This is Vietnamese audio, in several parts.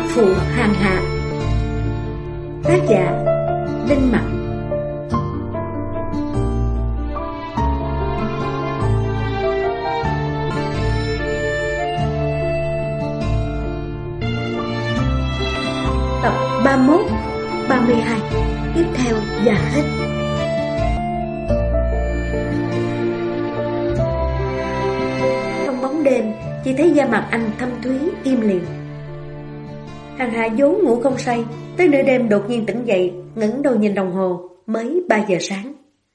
Phụ hàng hạ. Tác giả Linh Mặc. Tập 31, 32. Tiếp theo và hết. Trong bóng đêm, chỉ thấy da mặt anh thâm thúy im lìm. Hàng hạ vốn ngủ không say, tới nửa đêm đột nhiên tỉnh dậy, ngẩng đầu nhìn đồng hồ, mới 3 giờ sáng.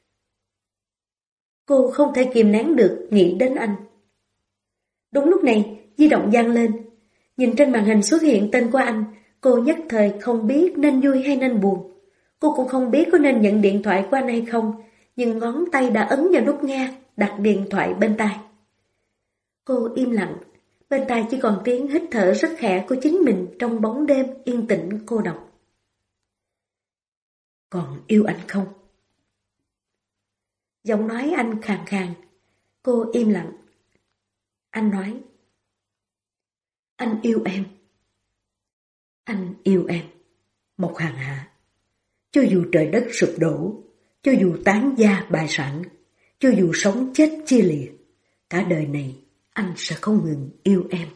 Cô không thể kìm nén được nghĩ đến anh. Đúng lúc này, di động vang lên. Nhìn trên màn hình xuất hiện tên của anh, cô nhất thời không biết nên vui hay nên buồn. Cô cũng không biết có nên nhận điện thoại của anh hay không, nhưng ngón tay đã ấn vào nút nghe, đặt điện thoại bên tai. Cô im lặng, bên tai chỉ còn tiếng hít thở rất khẽ của chính mình trong bóng đêm yên tĩnh cô độc. Còn yêu anh không? Giọng nói anh khàn khàn. Cô im lặng. Anh nói: anh yêu em. Anh yêu em, Mộc Hàng Hạ. Cho dù trời đất sụp đổ, cho dù tán gia bại sản, cho dù sống chết chia lìa, cả đời này anh sẽ không ngừng yêu em.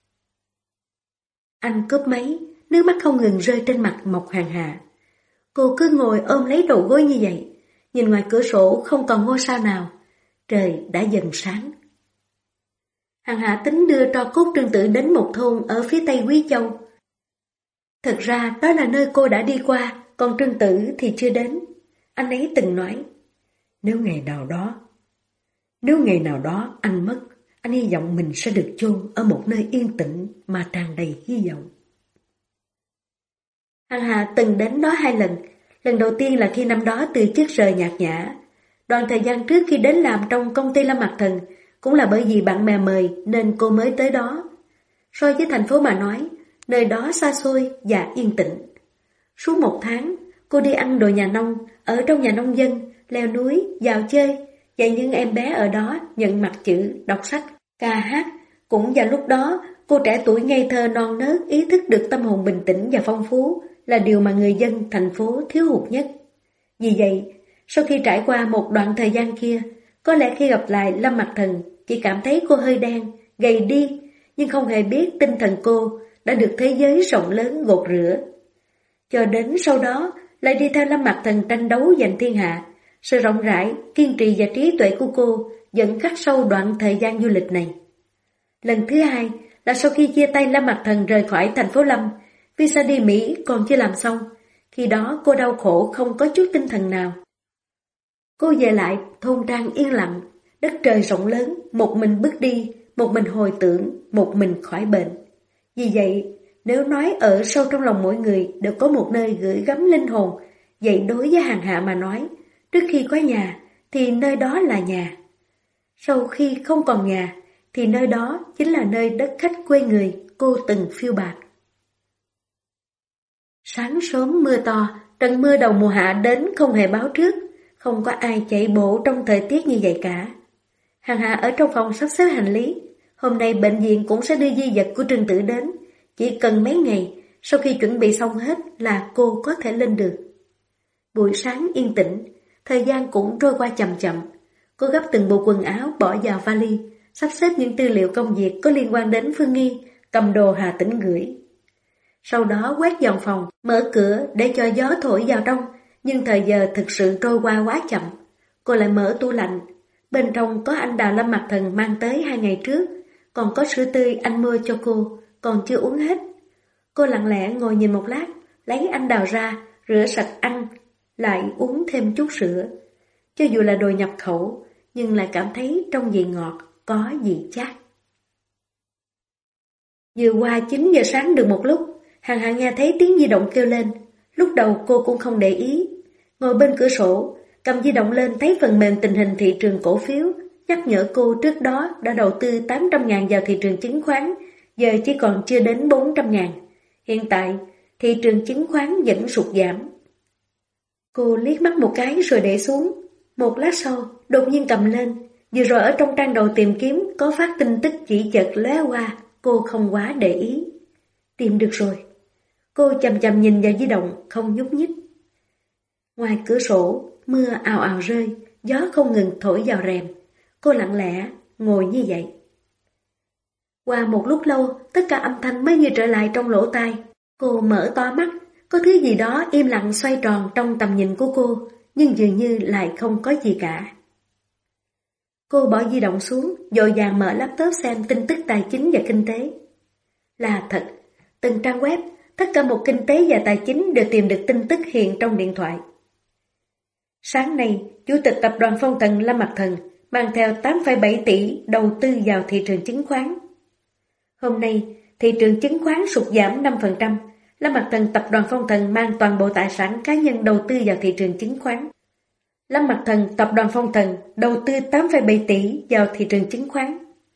Anh cướp máy, nước mắt không ngừng rơi trên mặt Mộc Hàng Hạ. Cô cứ ngồi ôm lấy đầu gối như vậy, nhìn ngoài cửa sổ không còn ngôi sao nào, trời đã dần sáng. Hàng Hạ tính đưa tro cốt Trương Tử đến một thôn ở phía tây Quý Châu. Thật ra đó là nơi cô đã đi qua, còn Trương Tử thì chưa đến. Anh ấy từng nói: Nếu ngày nào đó anh mất, anh hy vọng mình sẽ được chôn ở một nơi yên tĩnh mà tràn đầy hy vọng. Hàng Hạ từng đến đó 2 lần. Lần đầu tiên là khi năm đó từ chức rời Nhạc Nhã. Đoạn thời gian trước khi đến làm trong công ty Lâm Mặc Thần, cũng là bởi vì bạn bè mời nên cô mới tới đó. So với thành phố mà nói, nơi đó xa xôi và yên tĩnh. Suốt 1 tháng, cô đi ăn đồ nhà nông, ở trong nhà nông dân, leo núi, dạo chơi, dạy những em bé ở đó nhận mặt chữ, đọc sách, ca hát. Cũng vào lúc đó, cô trẻ tuổi ngây thơ non nớt ý thức được tâm hồn bình tĩnh và phong phú là điều mà người dân thành phố thiếu hụt nhất. Vì vậy, sau khi trải qua một đoạn thời gian kia, có lẽ khi gặp lại Lâm Mặc Thần, chỉ cảm thấy cô hơi đen, gầy đi, nhưng không hề biết tinh thần cô đã được thế giới rộng lớn gột rửa. Cho đến sau đó, lại đi theo Lâm Mặc Thần tranh đấu giành thiên hạ. Sự rộng rãi, kiên trì và trí tuệ của cô dẫn khắc sâu đoạn thời gian du lịch này. Lần thứ 2 là sau khi chia tay Lâm Mặc Thần rời khỏi thành phố Lâm, visa đi Mỹ còn chưa làm xong. Khi đó cô đau khổ không có chút tinh thần nào. Cô về lại thôn trang yên lặng, đất trời rộng lớn, một mình bước đi, một mình hồi tưởng, một mình khỏi bệnh. Vì vậy, nếu nói ở sâu trong lòng mỗi người đều có một nơi gửi gắm linh hồn, vậy đối với Hàng Hạ mà nói, trước khi có nhà thì nơi đó là nhà. Sau khi không còn nhà thì nơi đó chính là nơi đất khách quê người cô từng phiêu bạt. Sáng sớm mưa to, trận mưa đầu mùa hạ đến không hề báo trước, không có ai chạy bộ trong thời tiết như vậy cả. Hàng Hạ ở trong phòng sắp xếp hành lý. Hôm nay bệnh viện cũng sẽ đưa di vật của Trương Tử đến. Chỉ cần mấy ngày, sau khi chuẩn bị xong hết là cô có thể lên được. Buổi sáng yên tĩnh, thời gian cũng trôi qua chậm chậm. Cô gấp từng bộ quần áo bỏ vào vali, sắp xếp những tư liệu công việc có liên quan đến Phương Nghi, cầm đồ Hà Tĩnh gửi. Sau đó quét dọn phòng, mở cửa để cho gió thổi vào trong, nhưng thời giờ thực sự trôi qua quá chậm. Cô lại mở tủ lạnh, bên trong có anh đào Lâm Mặc Thần mang tới 2 ngày trước, còn có sữa tươi anh mua cho cô, còn chưa uống hết. Cô lặng lẽ ngồi nhìn một lát, lấy anh đào ra, rửa sạch ăn, lại uống thêm chút sữa. Cho dù là đồ nhập khẩu, nhưng lại cảm thấy trong vị ngọt, có vị chát. Vừa qua 9 giờ sáng được một lúc, Hàng Hạ nghe thấy tiếng di động kêu lên. Lúc đầu cô cũng không để ý. Ngồi bên cửa sổ, cầm di động lên thấy phần mềm tình hình thị trường cổ phiếu, nhắc nhở cô trước đó đã đầu tư 800.000 vào thị trường chứng khoán, giờ chỉ còn chưa đến 400.000. Hiện tại, thị trường chứng khoán vẫn sụt giảm. Cô liếc mắt một cái rồi để xuống. Một lát sau, đột nhiên cầm lên. Vừa rồi ở trong trang đầu tìm kiếm có phát tin tức chỉ chợt lóe qua, cô không quá để ý. Tìm được rồi. Cô chằm chằm nhìn vào di động, không nhúc nhích. Ngoài cửa sổ, mưa ào ào rơi, gió không ngừng thổi vào rèm. Cô lặng lẽ ngồi như vậy. Qua một lúc lâu, tất cả âm thanh mới như trở lại trong lỗ tai. Cô mở to mắt, có thứ gì đó im lặng xoay tròn trong tầm nhìn của cô, nhưng dường như lại không có gì cả. Cô bỏ di động xuống, vội vàng mở laptop xem tin tức tài chính và kinh tế. Là thật, từng trang web, tất cả một kinh tế và tài chính đều tìm được tin tức hiện trong điện thoại. Sáng nay, Chủ tịch Tập đoàn Phong Thần Lâm Mặc Thần mang theo 8,7 tỷ đầu tư vào thị trường chứng khoán. Hôm nay, thị trường chứng khoán sụt giảm 5%, Lâm Mặc Thần Tập đoàn Phong Thần mang toàn bộ tài sản cá nhân đầu tư vào thị trường chứng khoán. Lâm Mặc Thần Tập đoàn Phong Thần đầu tư 8,7 tỷ vào thị trường chứng khoán.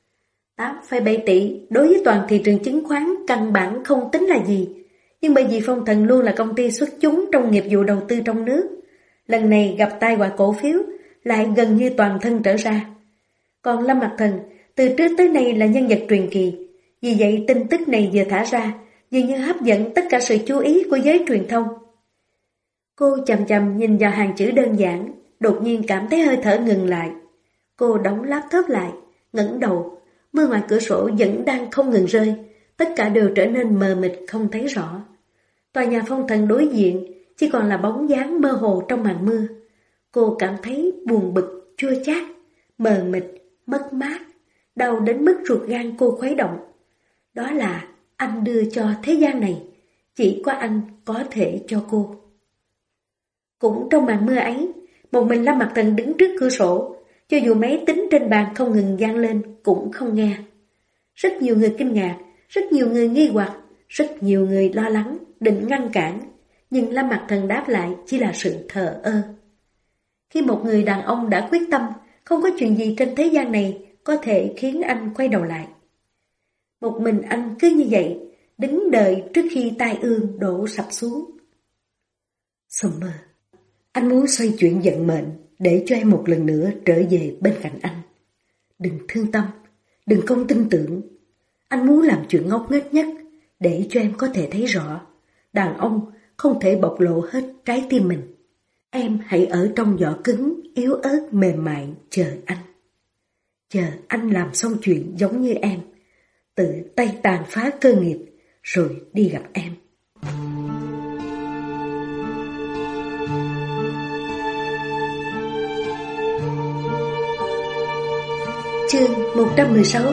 8,7 tỷ đối với toàn thị trường chứng khoán căn bản không tính là gì, nhưng bởi vì Phong Thần luôn là công ty xuất chúng trong nghiệp vụ đầu tư trong nước, lần này gặp tai họa cổ phiếu lại gần như toàn thân trở ra. Còn Lâm Mặc Thần từ trước tới nay là nhân vật truyền kỳ, vì vậy tin tức này vừa thả ra dường như hấp dẫn tất cả sự chú ý của giới truyền thông. Cô chằm chằm nhìn vào hàng chữ đơn giản, đột nhiên cảm thấy hơi thở ngừng lại. Cô đóng laptop lại, ngẩng đầu, mưa ngoài cửa sổ vẫn đang không ngừng rơi, tất cả đều trở nên mờ mịt không thấy rõ. Tòa nhà Phong Thần đối diện chỉ còn là bóng dáng mơ hồ trong màn mưa. Cô cảm thấy buồn bực, chua chát, mờ mịt, mất mát, đau đến mức ruột gan cô khuấy động. Đó là anh đưa cho thế gian này, chỉ có anh có thể cho cô. Cũng trong màn mưa ấy, một mình Lâm Mặc Thần đứng trước cửa sổ, cho dù máy tính trên bàn không ngừng vang lên cũng không nghe. Rất nhiều người kinh ngạc, rất nhiều người nghi hoặc, rất nhiều người lo lắng, định ngăn cản, nhưng Lâm Mặc Thần đáp lại chỉ là sự thờ ơ. Khi một người đàn ông đã quyết tâm, không có chuyện gì trên thế gian này có thể khiến anh quay đầu lại. Một mình anh cứ như vậy, đứng đợi trước khi tai ương đổ sập xuống. Summer, anh muốn xoay chuyển vận mệnh để cho em một lần nữa trở về bên cạnh anh. Đừng thương tâm, đừng không tin tưởng. Anh muốn làm chuyện ngốc nghếch nhất để cho em có thể thấy rõ. Đàn ông không thể bộc lộ hết trái tim mình. Em hãy ở trong vỏ cứng, yếu ớt, mềm mại, chờ anh. Chờ anh làm xong chuyện giống như em, tự tay tàn phá cơ nghiệp, rồi đi gặp em. Chương 116.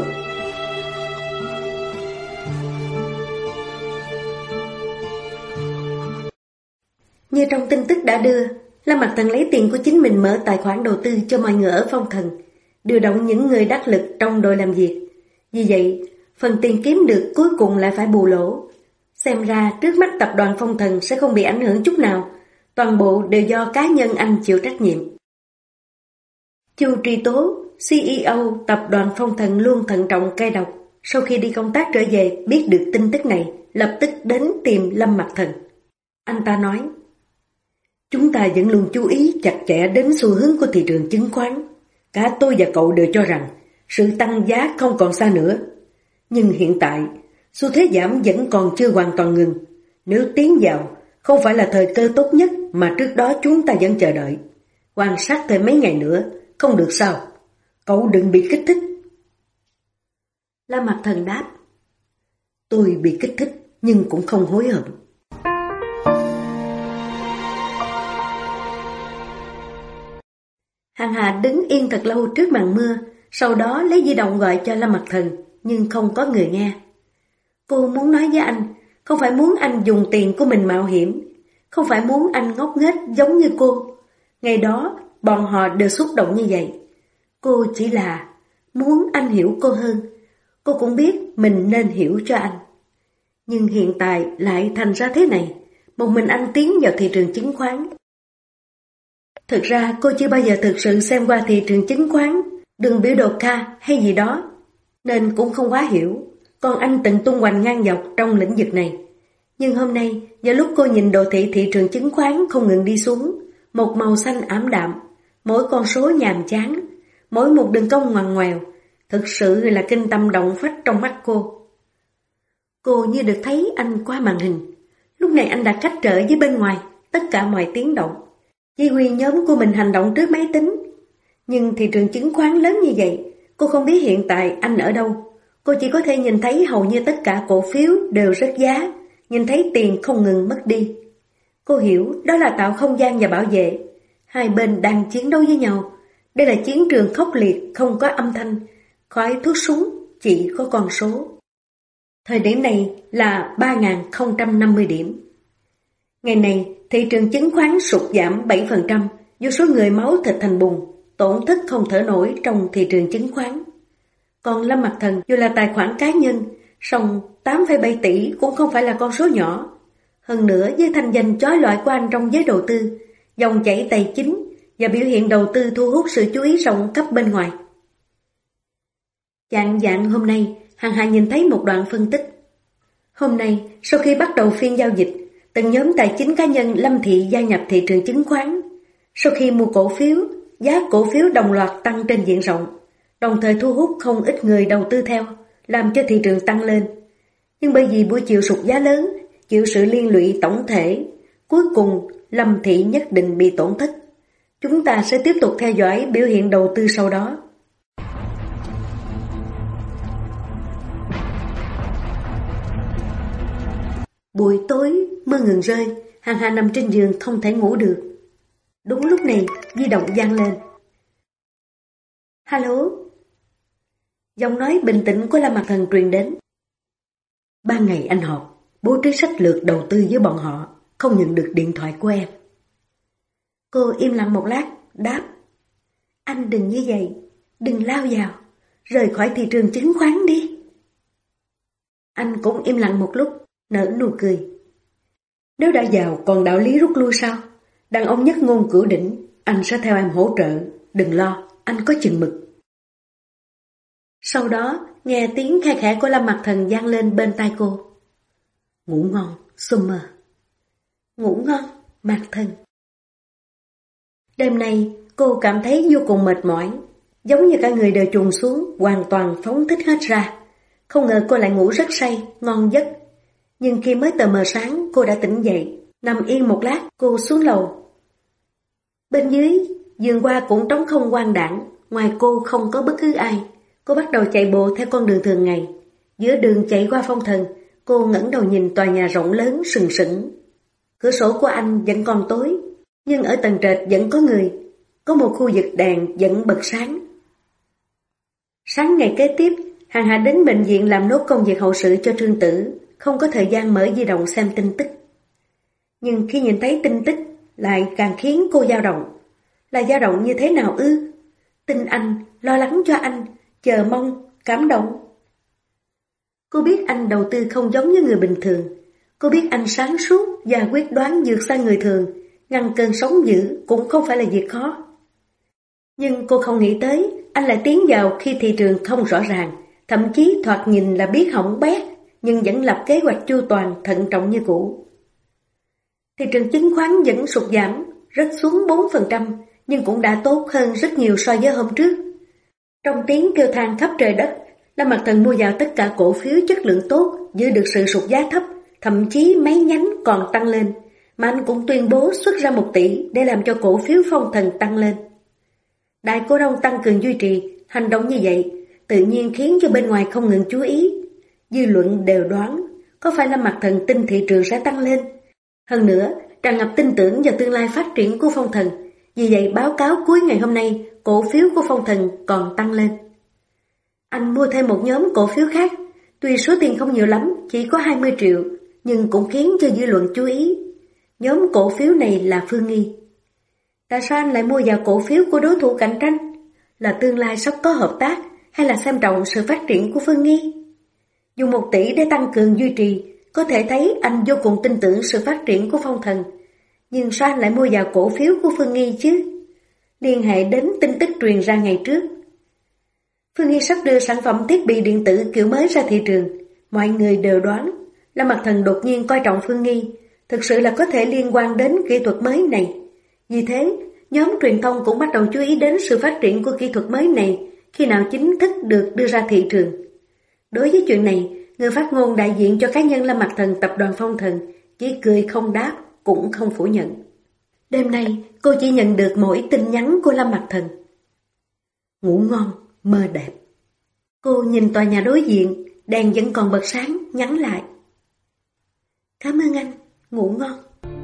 Như trong tin tức đã đưa, Lâm Mặc Thần lấy tiền của chính mình mở tài khoản đầu tư cho mọi người ở Phong Thần, điều động những người đắc lực trong đội làm việc. Vì vậy, phần tiền kiếm được cuối cùng lại phải bù lỗ. Xem ra trước mắt tập đoàn Phong Thần sẽ không bị ảnh hưởng chút nào, toàn bộ đều do cá nhân anh chịu trách nhiệm. Chu Tri Tố, CEO tập đoàn Phong Thần luôn thận trọng cay độc, sau khi đi công tác trở về biết được tin tức này, lập tức đến tìm Lâm Mặc Thần. Anh ta nói: chúng ta vẫn luôn chú ý chặt chẽ đến xu hướng của thị trường chứng khoán. Cả tôi và cậu đều cho rằng sự tăng giá không còn xa nữa. Nhưng hiện tại, xu thế giảm vẫn còn chưa hoàn toàn ngừng. Nếu tiến vào, không phải là thời cơ tốt nhất mà trước đó chúng ta vẫn chờ đợi. Quan sát thêm mấy ngày nữa, không được sao? Cậu đừng bị kích thích. Lâm Mặc Thần đáp: tôi bị kích thích nhưng cũng không hối hận. Hàng Hà đứng yên thật lâu trước màn mưa, sau đó lấy di động gọi cho Lâm Mặc Thần, nhưng không có người nghe. Cô muốn nói với anh, không phải muốn anh dùng tiền của mình mạo hiểm, không phải muốn anh ngốc nghếch giống như cô. Ngày đó, bọn họ đều xúc động như vậy. Cô chỉ là muốn anh hiểu cô hơn. Cô cũng biết mình nên hiểu cho anh. Nhưng hiện tại lại thành ra thế này, một mình anh tiến vào thị trường chứng khoán. Thực ra cô chưa bao giờ thực sự xem qua thị trường chứng khoán, đường biểu đồ K hay gì đó, nên cũng không quá hiểu. Còn anh từng tung hoành ngang dọc trong lĩnh vực này. Nhưng hôm nay, vào lúc cô nhìn đồ thị thị trường chứng khoán không ngừng đi xuống, một màu xanh ảm đạm, mỗi con số nhàm chán, mỗi một đường cong ngoằn ngoèo, thực sự là kinh tâm động phách trong mắt cô. Cô như được thấy anh qua màn hình. Lúc này anh đã cách trở với bên ngoài tất cả mọi tiếng động, chỉ huy nhóm của mình hành động trước máy tính. Nhưng thị trường chứng khoán lớn như vậy, cô không biết hiện tại anh ở đâu. Cô chỉ có thể nhìn thấy hầu như tất cả cổ phiếu đều rớt giá, nhìn thấy tiền không ngừng mất đi. Cô hiểu đó là tạo không gian và bảo vệ. Hai bên đang chiến đấu với nhau. Đây là chiến trường khốc liệt, không có âm thanh, khói thuốc súng, chỉ có con số. Thời điểm này là 3.050 điểm. Ngày này, thị trường chứng khoán sụt giảm 7% do số người máu thịt thành bùn, tổn thất không thở nổi trong thị trường chứng khoán. Còn Lâm Mặc Thần dù là tài khoản cá nhân, song 8,7 tỷ cũng không phải là con số nhỏ. Hơn nữa với thành danh chói lọi của anh trong giới đầu tư, dòng chảy tài chính và biểu hiện đầu tư thu hút sự chú ý rộng khắp bên ngoài. Chạng vạng hôm nay, Hằng Hà nhìn thấy một đoạn phân tích. Hôm nay, sau khi bắt đầu phiên giao dịch, từng nhóm tài chính cá nhân lâm thị gia nhập thị trường chứng khoán. Sau khi mua cổ phiếu, giá cổ phiếu đồng loạt tăng trên diện rộng, đồng thời thu hút không ít người đầu tư theo, làm cho thị trường tăng lên. Nhưng bởi vì buổi chiều sụt giá lớn, chịu sự liên lụy tổng thể, cuối cùng Lâm thị nhất định bị tổn thất. Chúng ta sẽ tiếp tục theo dõi biểu hiện đầu tư sau đó. Buổi tối, mưa ngừng rơi, Hằng Hà nằm trên giường không thể ngủ được. Đúng lúc này, di động vang lên. Alo? Giọng nói bình tĩnh của Lâm Mặc Thần truyền đến. 3 ngày anh họp, bố trí sách lược đầu tư với bọn họ, không nhận được điện thoại của em. Cô im lặng một lát, đáp. Anh đừng như vậy, đừng lao vào, rời khỏi thị trường chứng khoán đi. Anh cũng im lặng một lúc, nở nụ cười. Nếu đã vào còn đạo lý rút lui sao? Đàn ông nhất ngôn cửu đỉnh, anh sẽ theo em hỗ trợ, đừng lo, anh có chừng mực. Sau đó, nghe tiếng khe khẽ của Lâm Mặc Thần vang lên bên tai cô. Ngủ ngon, Summer. Ngủ ngon, Mặc Thần. Đêm nay, cô cảm thấy vô cùng mệt mỏi, giống như cả người đều trùng xuống, hoàn toàn phóng thích hết ra. Không ngờ cô lại ngủ rất say, ngon giấc. Nhưng khi mới tờ mờ sáng, cô đã tỉnh dậy, nằm yên một lát, cô xuống lầu. Bên dưới, vườn hoa cũng trống không quang đãng, ngoài cô không có bất cứ ai. Cô bắt đầu chạy bộ theo con đường thường ngày. Giữa đường chạy qua Phong Thần, cô ngẩng đầu nhìn tòa nhà rộng lớn sừng sững. Cửa sổ của anh vẫn còn tối, nhưng ở tầng trệt vẫn có người. Có một khu vực đèn vẫn bật sáng. Sáng ngày kế tiếp, Hằng Hà đến bệnh viện làm nốt công việc hậu sự cho Trương Tử, không có thời gian mở di động xem tin tức. Nhưng khi nhìn thấy tin tức, lại càng khiến cô dao động. Là dao động như thế nào ư? Tin anh, lo lắng cho anh, chờ mong, cảm động. Cô biết anh đầu tư không giống như người bình thường. Cô biết anh sáng suốt và quyết đoán vượt xa người thường, ngăn cơn sóng dữ cũng không phải là việc khó. Nhưng cô không nghĩ tới anh lại tiến vào khi thị trường không rõ ràng, thậm chí thoạt nhìn là biết hỏng bét, nhưng vẫn lập kế hoạch chu toàn thận trọng như cũ. Thị trường chứng khoán vẫn sụt giảm, rớt xuống 4%, nhưng cũng đã tốt hơn rất nhiều so với hôm trước. Trong tiếng kêu than khắp trời đất, Lâm Mặc Thần mua vào tất cả cổ phiếu chất lượng tốt, giữ được sự sụt giá thấp, thậm chí mấy nhánh còn tăng lên, mà anh cũng tuyên bố xuất ra 1 tỷ để làm cho cổ phiếu Phong Thần tăng lên. Đại cổ đông tăng cường duy trì, hành động như vậy tự nhiên khiến cho bên ngoài không ngừng chú ý. Dư luận đều đoán có phải Lâm Mặc Thần tin thị trường sẽ tăng lên. Hơn nữa, tràn ngập tin tưởng vào tương lai phát triển của Phong Thần. Vì vậy báo cáo cuối ngày hôm nay, cổ phiếu của Phong Thần còn tăng lên. Anh mua thêm một nhóm cổ phiếu khác, tuy số tiền không nhiều lắm, chỉ có 20 triệu, nhưng cũng khiến cho dư luận chú ý. Nhóm cổ phiếu này là Phương Nghi. Tại sao anh lại mua vào cổ phiếu của đối thủ cạnh tranh? Là tương lai sắp có hợp tác hay là xem trọng sự phát triển của Phương Nghi? Dùng 1 tỷ để tăng cường duy trì, có thể thấy anh vô cùng tin tưởng sự phát triển của Phong Thần. Nhưng sao anh lại mua vào cổ phiếu của Phương Nghi chứ? Liên hệ đến tin tức truyền ra ngày trước. Phương Nghi sắp đưa sản phẩm thiết bị điện tử kiểu mới ra thị trường. Mọi người đều đoán Lâm Mặc Thần đột nhiên coi trọng Phương Nghi, thực sự là có thể liên quan đến kỹ thuật mới này. Vì thế, nhóm truyền thông cũng bắt đầu chú ý đến sự phát triển của kỹ thuật mới này khi nào chính thức được đưa ra thị trường. Đối với chuyện này, người phát ngôn đại diện cho cá nhân Lâm Mặc Thần tập đoàn Phong Thần chỉ cười không đáp, cũng không phủ nhận. Đêm nay, cô chỉ nhận được mỗi tin nhắn của Lâm Mặc Thần. Ngủ ngon, mơ đẹp. Cô nhìn tòa nhà đối diện, đèn vẫn còn bật sáng, nhắn lại. Cảm ơn anh, ngủ ngon.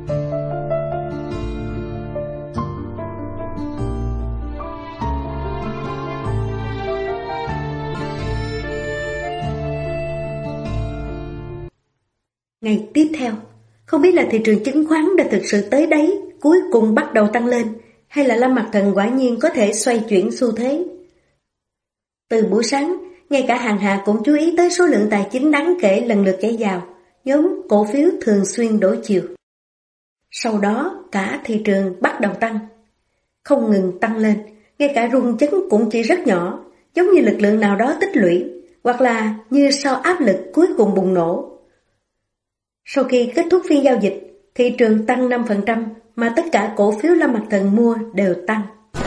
Ngày tiếp theo, không biết là thị trường chứng khoán đã thực sự tới đáy, cuối cùng bắt đầu tăng lên, hay là Lâm Mặc Thần quả nhiên có thể xoay chuyển xu thế. Từ buổi sáng, ngay cả Hàng Hà cũng chú ý tới số lượng tài chính đáng kể lần lượt chảy vào, nhóm cổ phiếu thường xuyên đổi chiều. Sau đó, cả thị trường bắt đầu tăng, không ngừng tăng lên, ngay cả rung chấn cũng chỉ rất nhỏ, giống như lực lượng nào đó tích lũy, hoặc là như sau áp lực cuối cùng bùng nổ. Sau khi kết thúc phiên giao dịch, thị trường tăng 5%, mà tất cả cổ phiếu Lâm Mặc Thần mua đều tăng.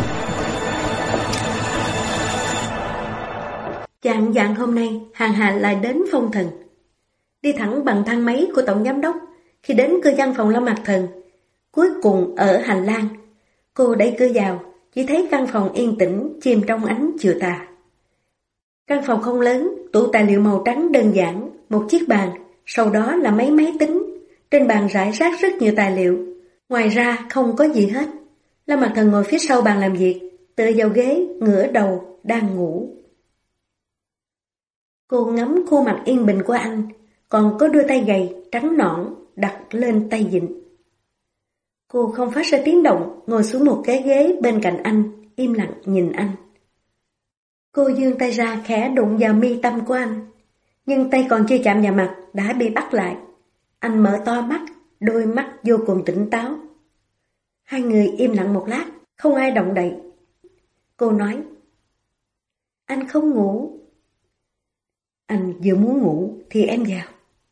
Chạng vạng hôm nay, Hàng Hà lại đến Phong Thần. Đi thẳng bằng thang máy của tổng giám đốc, khi đến cửa văn phòng Lâm Mặc Thần, cuối cùng ở hành lang, cô đẩy cửa vào, chỉ thấy căn phòng yên tĩnh chìm trong ánh chiều tà. Căn phòng không lớn, tủ tài liệu màu trắng đơn giản, một chiếc bàn, sau đó là mấy máy tính, trên bàn rải rác rất nhiều tài liệu, ngoài ra không có gì hết. Lâm Mặc Thần ngồi phía sau bàn làm việc, tựa vào ghế, ngửa đầu, đang ngủ. Cô ngắm khuôn mặt yên bình của anh, còn có đôi tay gầy, trắng nõn, đặt lên tay vịn. Cô không phát ra tiếng động, ngồi xuống một cái ghế bên cạnh anh, im lặng nhìn anh. Cô giương tay ra khẽ đụng vào mi tâm của anh, nhưng tay còn chưa chạm vào mặt đã bị bắt lại. Anh mở to mắt, đôi mắt vô cùng tỉnh táo. Hai người im lặng một lát, không ai động đậy. Cô nói, anh không ngủ. Anh vừa muốn ngủ thì em vào.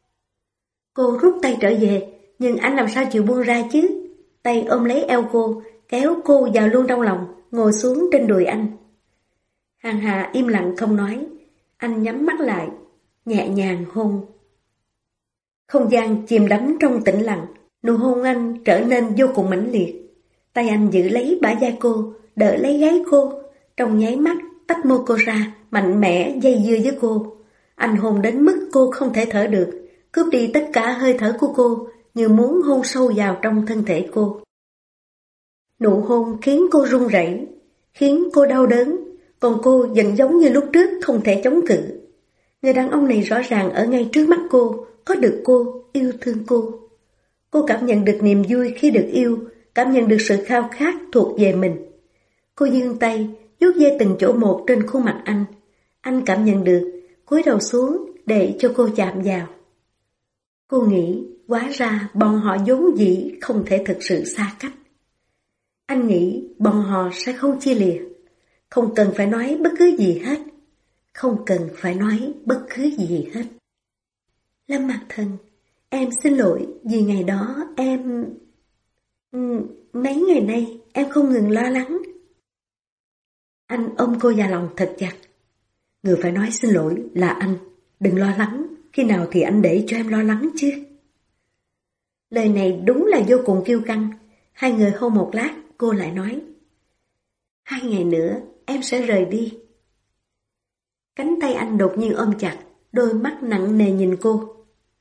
Cô rút tay trở về, nhưng anh làm sao chịu buông ra chứ? Tay ôm lấy eo cô, kéo cô vào luôn trong lòng, ngồi xuống trên đùi anh. Hàng Hà im lặng không nói, anh nhắm mắt lại, nhẹ nhàng hôn. Không gian chìm đắm trong tĩnh lặng, nụ hôn anh trở nên vô cùng mãnh liệt. Tay anh giữ lấy bả vai cô, đỡ lấy gáy cô, trong nháy mắt tách môi cô ra, mạnh mẽ dây dưa với cô. Anh hôn đến mức cô không thể thở được, cướp đi tất cả hơi thở của cô, như muốn hôn sâu vào trong thân thể cô. Nụ hôn khiến cô run rẩy, khiến cô đau đớn, còn cô vẫn giống như lúc trước không thể chống cự. Người đàn ông này rõ ràng ở ngay trước mắt cô, có được cô, yêu thương cô. Cô cảm nhận được niềm vui khi được yêu, cảm nhận được sự khao khát thuộc về mình. Cô giương tay, vuốt ve từng chỗ một trên khuôn mặt anh. Anh cảm nhận được, cúi đầu xuống để cho cô chạm vào. Cô nghĩ, hóa ra bọn họ vốn dĩ không thể thực sự xa cách. Anh nghĩ bọn họ sẽ không chia lìa, không cần phải nói bất cứ gì hết. Không cần phải nói bất cứ gì hết. Lâm Mặc Thần, em xin lỗi vì ngày đó em... Mấy ngày nay em không ngừng lo lắng. Anh ôm cô vào lòng thật chặt. Người phải nói xin lỗi là anh, đừng lo lắng, khi nào thì anh để cho em lo lắng chứ. Lời này đúng là vô cùng kiêu căng. Hai người hôn một lát, cô lại nói, 2 ngày nữa em sẽ rời đi. Cánh tay anh đột nhiên ôm chặt, đôi mắt nặng nề nhìn cô.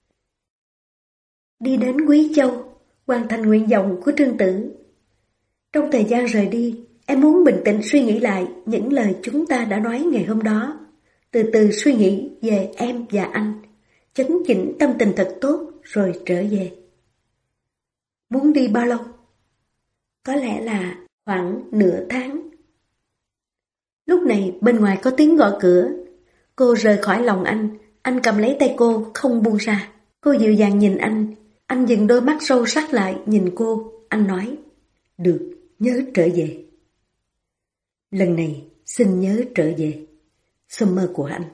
Đi đến Quý Châu, hoàn thành nguyện vọng của Trương Tử. Trong thời gian rời đi, em muốn bình tĩnh suy nghĩ lại những lời chúng ta đã nói ngày hôm đó. Từ từ suy nghĩ về em và anh, chấn chỉnh tâm tình thật tốt rồi trở về. Muốn đi bao lâu? Có lẽ là khoảng nửa tháng. Lúc này bên ngoài có tiếng gõ cửa. Cô rời khỏi lòng anh cầm lấy tay cô không buông ra. Cô dịu dàng nhìn anh dừng đôi mắt sâu sắc lại nhìn cô. Anh nói, được, nhớ trở về. Lần này xin nhớ trở về. Summer của anh.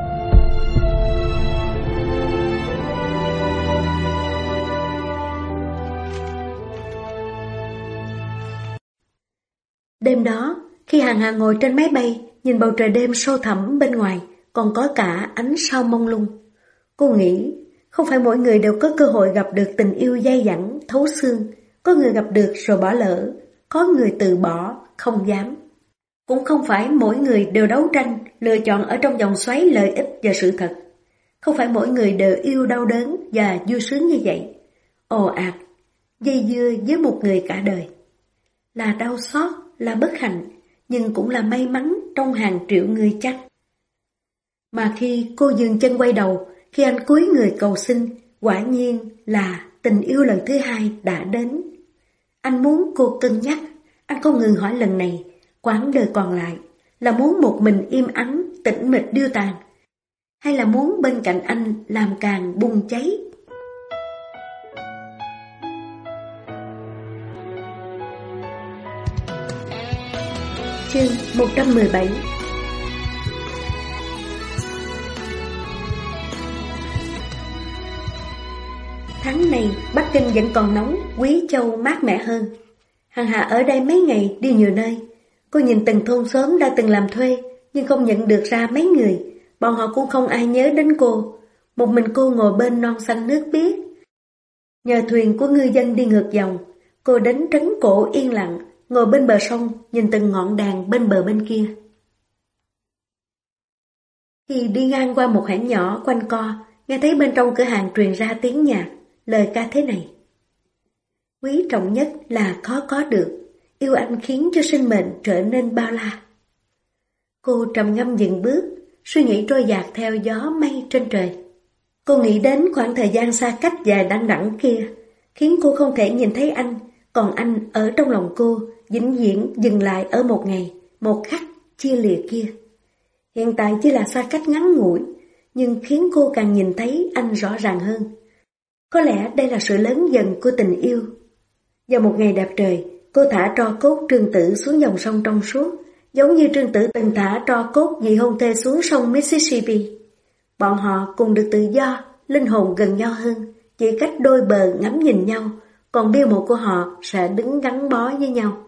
Đêm đó, khi Hàng Hà ngồi trên máy bay, nhìn bầu trời đêm sâu thẳm bên ngoài, còn có cả ánh sao mông lung. Cô nghĩ, không phải mỗi người đều có cơ hội gặp được tình yêu dai dẳng, thấu xương. Có người gặp được rồi bỏ lỡ, có người từ bỏ, không dám. Cũng không phải mỗi người đều đấu tranh, lựa chọn ở trong vòng xoáy lợi ích và sự thật. Không phải mỗi người đều yêu đau đớn và vui sướng như vậy. Ồ ạt, dây dưa với một người cả đời. Là đau xót, là bất hạnh, nhưng cũng là may mắn trong hàng triệu người chăng. Mà khi cô dừng chân quay đầu, khi anh cúi người cầu xin, quả nhiên là tình yêu lần thứ hai đã đến. Anh muốn cô cân nhắc, anh không ngừng hỏi lần này, quãng đời còn lại, là muốn một mình im ắng, tĩnh mịch điêu tàn, hay là muốn bên cạnh anh làm càng bùng cháy? Chương 117. Tháng này Bắc Kinh vẫn còn nóng, Quý Châu mát mẻ hơn. Hằng Hà ở đây mấy ngày đi nhiều nơi. Cô nhìn từng thôn xóm đã từng làm thuê, nhưng không nhận được ra mấy người. Bọn họ cũng không ai nhớ đến cô. Một mình cô ngồi bên non xanh nước biếc. Nhờ thuyền của ngư dân đi ngược dòng, cô đến trấn cổ yên lặng, ngồi bên bờ sông, nhìn từng ngọn đàn bên bờ bên kia. Khi đi ngang qua một hẻm nhỏ quanh co, nghe thấy bên trong cửa hàng truyền ra tiếng nhạc, lời ca thế này: quý trọng nhất là khó có được, yêu anh khiến cho sinh mệnh trở nên bao la. Cô trầm ngâm dừng bước, suy nghĩ trôi dạt theo gió mây trên trời. Cô nghĩ đến khoảng thời gian xa cách dài đằng đẵng kia, khiến cô không thể nhìn thấy anh, còn anh ở trong lòng cô, vĩnh viễn dừng lại ở một ngày, một khắc chia lìa kia. Hiện tại chỉ là xa cách ngắn ngủi, nhưng khiến cô càng nhìn thấy anh rõ ràng hơn. Có lẽ đây là sự lớn dần của tình yêu. Vào một ngày đẹp trời, cô thả tro cốt Trương Tử xuống dòng sông trong suốt, giống như Trương Tử từng thả tro cốt vị hôn thê xuống sông Mississippi. Bọn họ cùng được tự do, linh hồn gần nhau hơn, chỉ cách đôi bờ ngắm nhìn nhau, còn bia mộ của họ sẽ đứng gắn bó với nhau.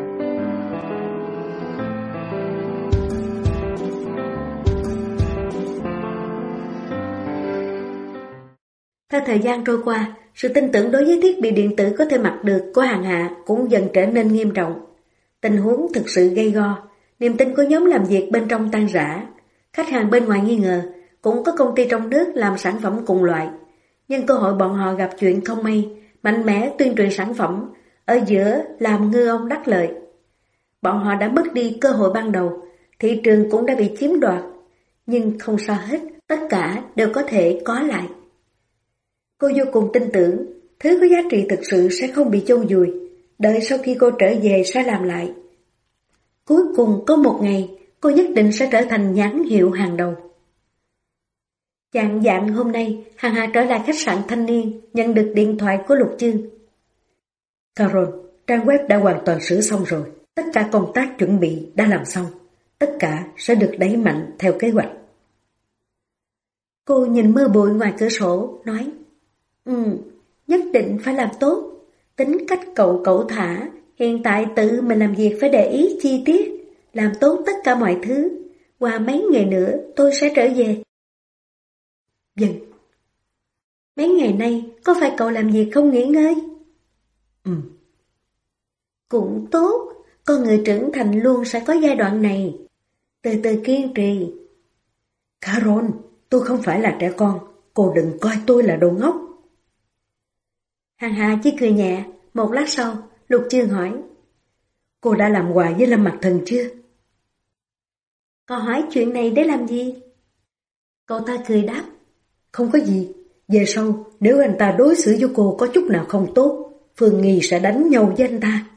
Theo thời gian trôi qua, sự tin tưởng đối với thiết bị điện tử có thể mặc được của Hằng Hà cũng dần trở nên nghiêm trọng. Tình huống thực sự gay go, niềm tin của nhóm làm việc bên trong tan rã. Khách hàng bên ngoài nghi ngờ, cũng có công ty trong nước làm sản phẩm cùng loại. Nhưng cơ hội bọn họ gặp chuyện không may, mạnh mẽ tuyên truyền sản phẩm, ở giữa làm ngư ông đắc lợi. Bọn họ đã mất đi cơ hội ban đầu, thị trường cũng đã bị chiếm đoạt. Nhưng không sao hết, tất cả đều có thể có lại. Cô vô cùng tin tưởng, thứ có giá trị thực sự sẽ không bị chôn vùi, đợi sau khi cô trở về sẽ làm lại. Cuối cùng có một ngày, cô nhất định sẽ trở thành nhãn hiệu hàng đầu. Chạng vạng hôm nay, Hằng Hà trở lại khách sạn Thanh Niên, nhận được điện thoại của Lục Chương. Carol, trang web đã hoàn toàn sửa xong rồi, tất cả công tác chuẩn bị đã làm xong, tất cả sẽ được đẩy mạnh theo kế hoạch. Cô nhìn mưa bụi ngoài cửa sổ, nói: nhất định phải làm tốt. Tính cách cậu thả, hiện tại tự mình làm việc phải để ý chi tiết, làm tốt tất cả mọi thứ. Qua mấy ngày nữa tôi sẽ trở về. Vâng. Mấy ngày nay có phải cậu làm việc không nghỉ ngơi? Cũng tốt, con người trưởng thành luôn sẽ có giai đoạn này. Từ từ kiên trì. Carol, tôi không phải là trẻ con, cô đừng coi tôi là đồ ngốc. Hằng Hà chỉ cười nhẹ. Một lát sau, Lục Chương hỏi: cô đã làm quà với Lâm Mặc Thần chưa? Cậu hỏi chuyện này để làm gì? Cậu ta cười đáp: không có gì, về sau nếu anh ta đối xử với cô có chút nào không tốt, Phương Nghi sẽ đánh nhau với anh ta.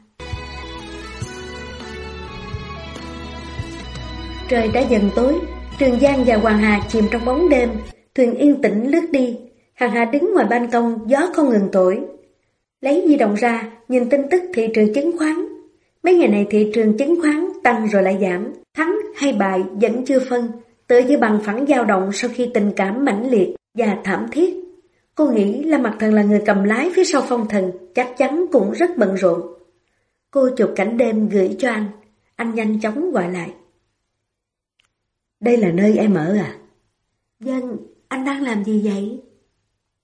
Trời đã dần tối, Trường Giang và Hoàng Hà chìm trong bóng đêm, thuyền yên tĩnh lướt đi. Hằng Hà đứng ngoài ban công, gió không ngừng thổi. Lấy di động ra, nhìn tin tức thị trường chứng khoán. Mấy ngày này thị trường chứng khoán tăng rồi lại giảm, thắng hay bại vẫn chưa phân, tựa như bằng phẳng dao động sau khi tình cảm mãnh liệt và thảm thiết. Cô nghĩ Lâm Mặc Thần là người cầm lái phía sau Phong Thần, chắc chắn cũng rất bận rộn. Cô chụp cảnh đêm gửi cho anh nhanh chóng gọi lại. Đây là nơi em ở à? Vâng, anh đang làm gì vậy?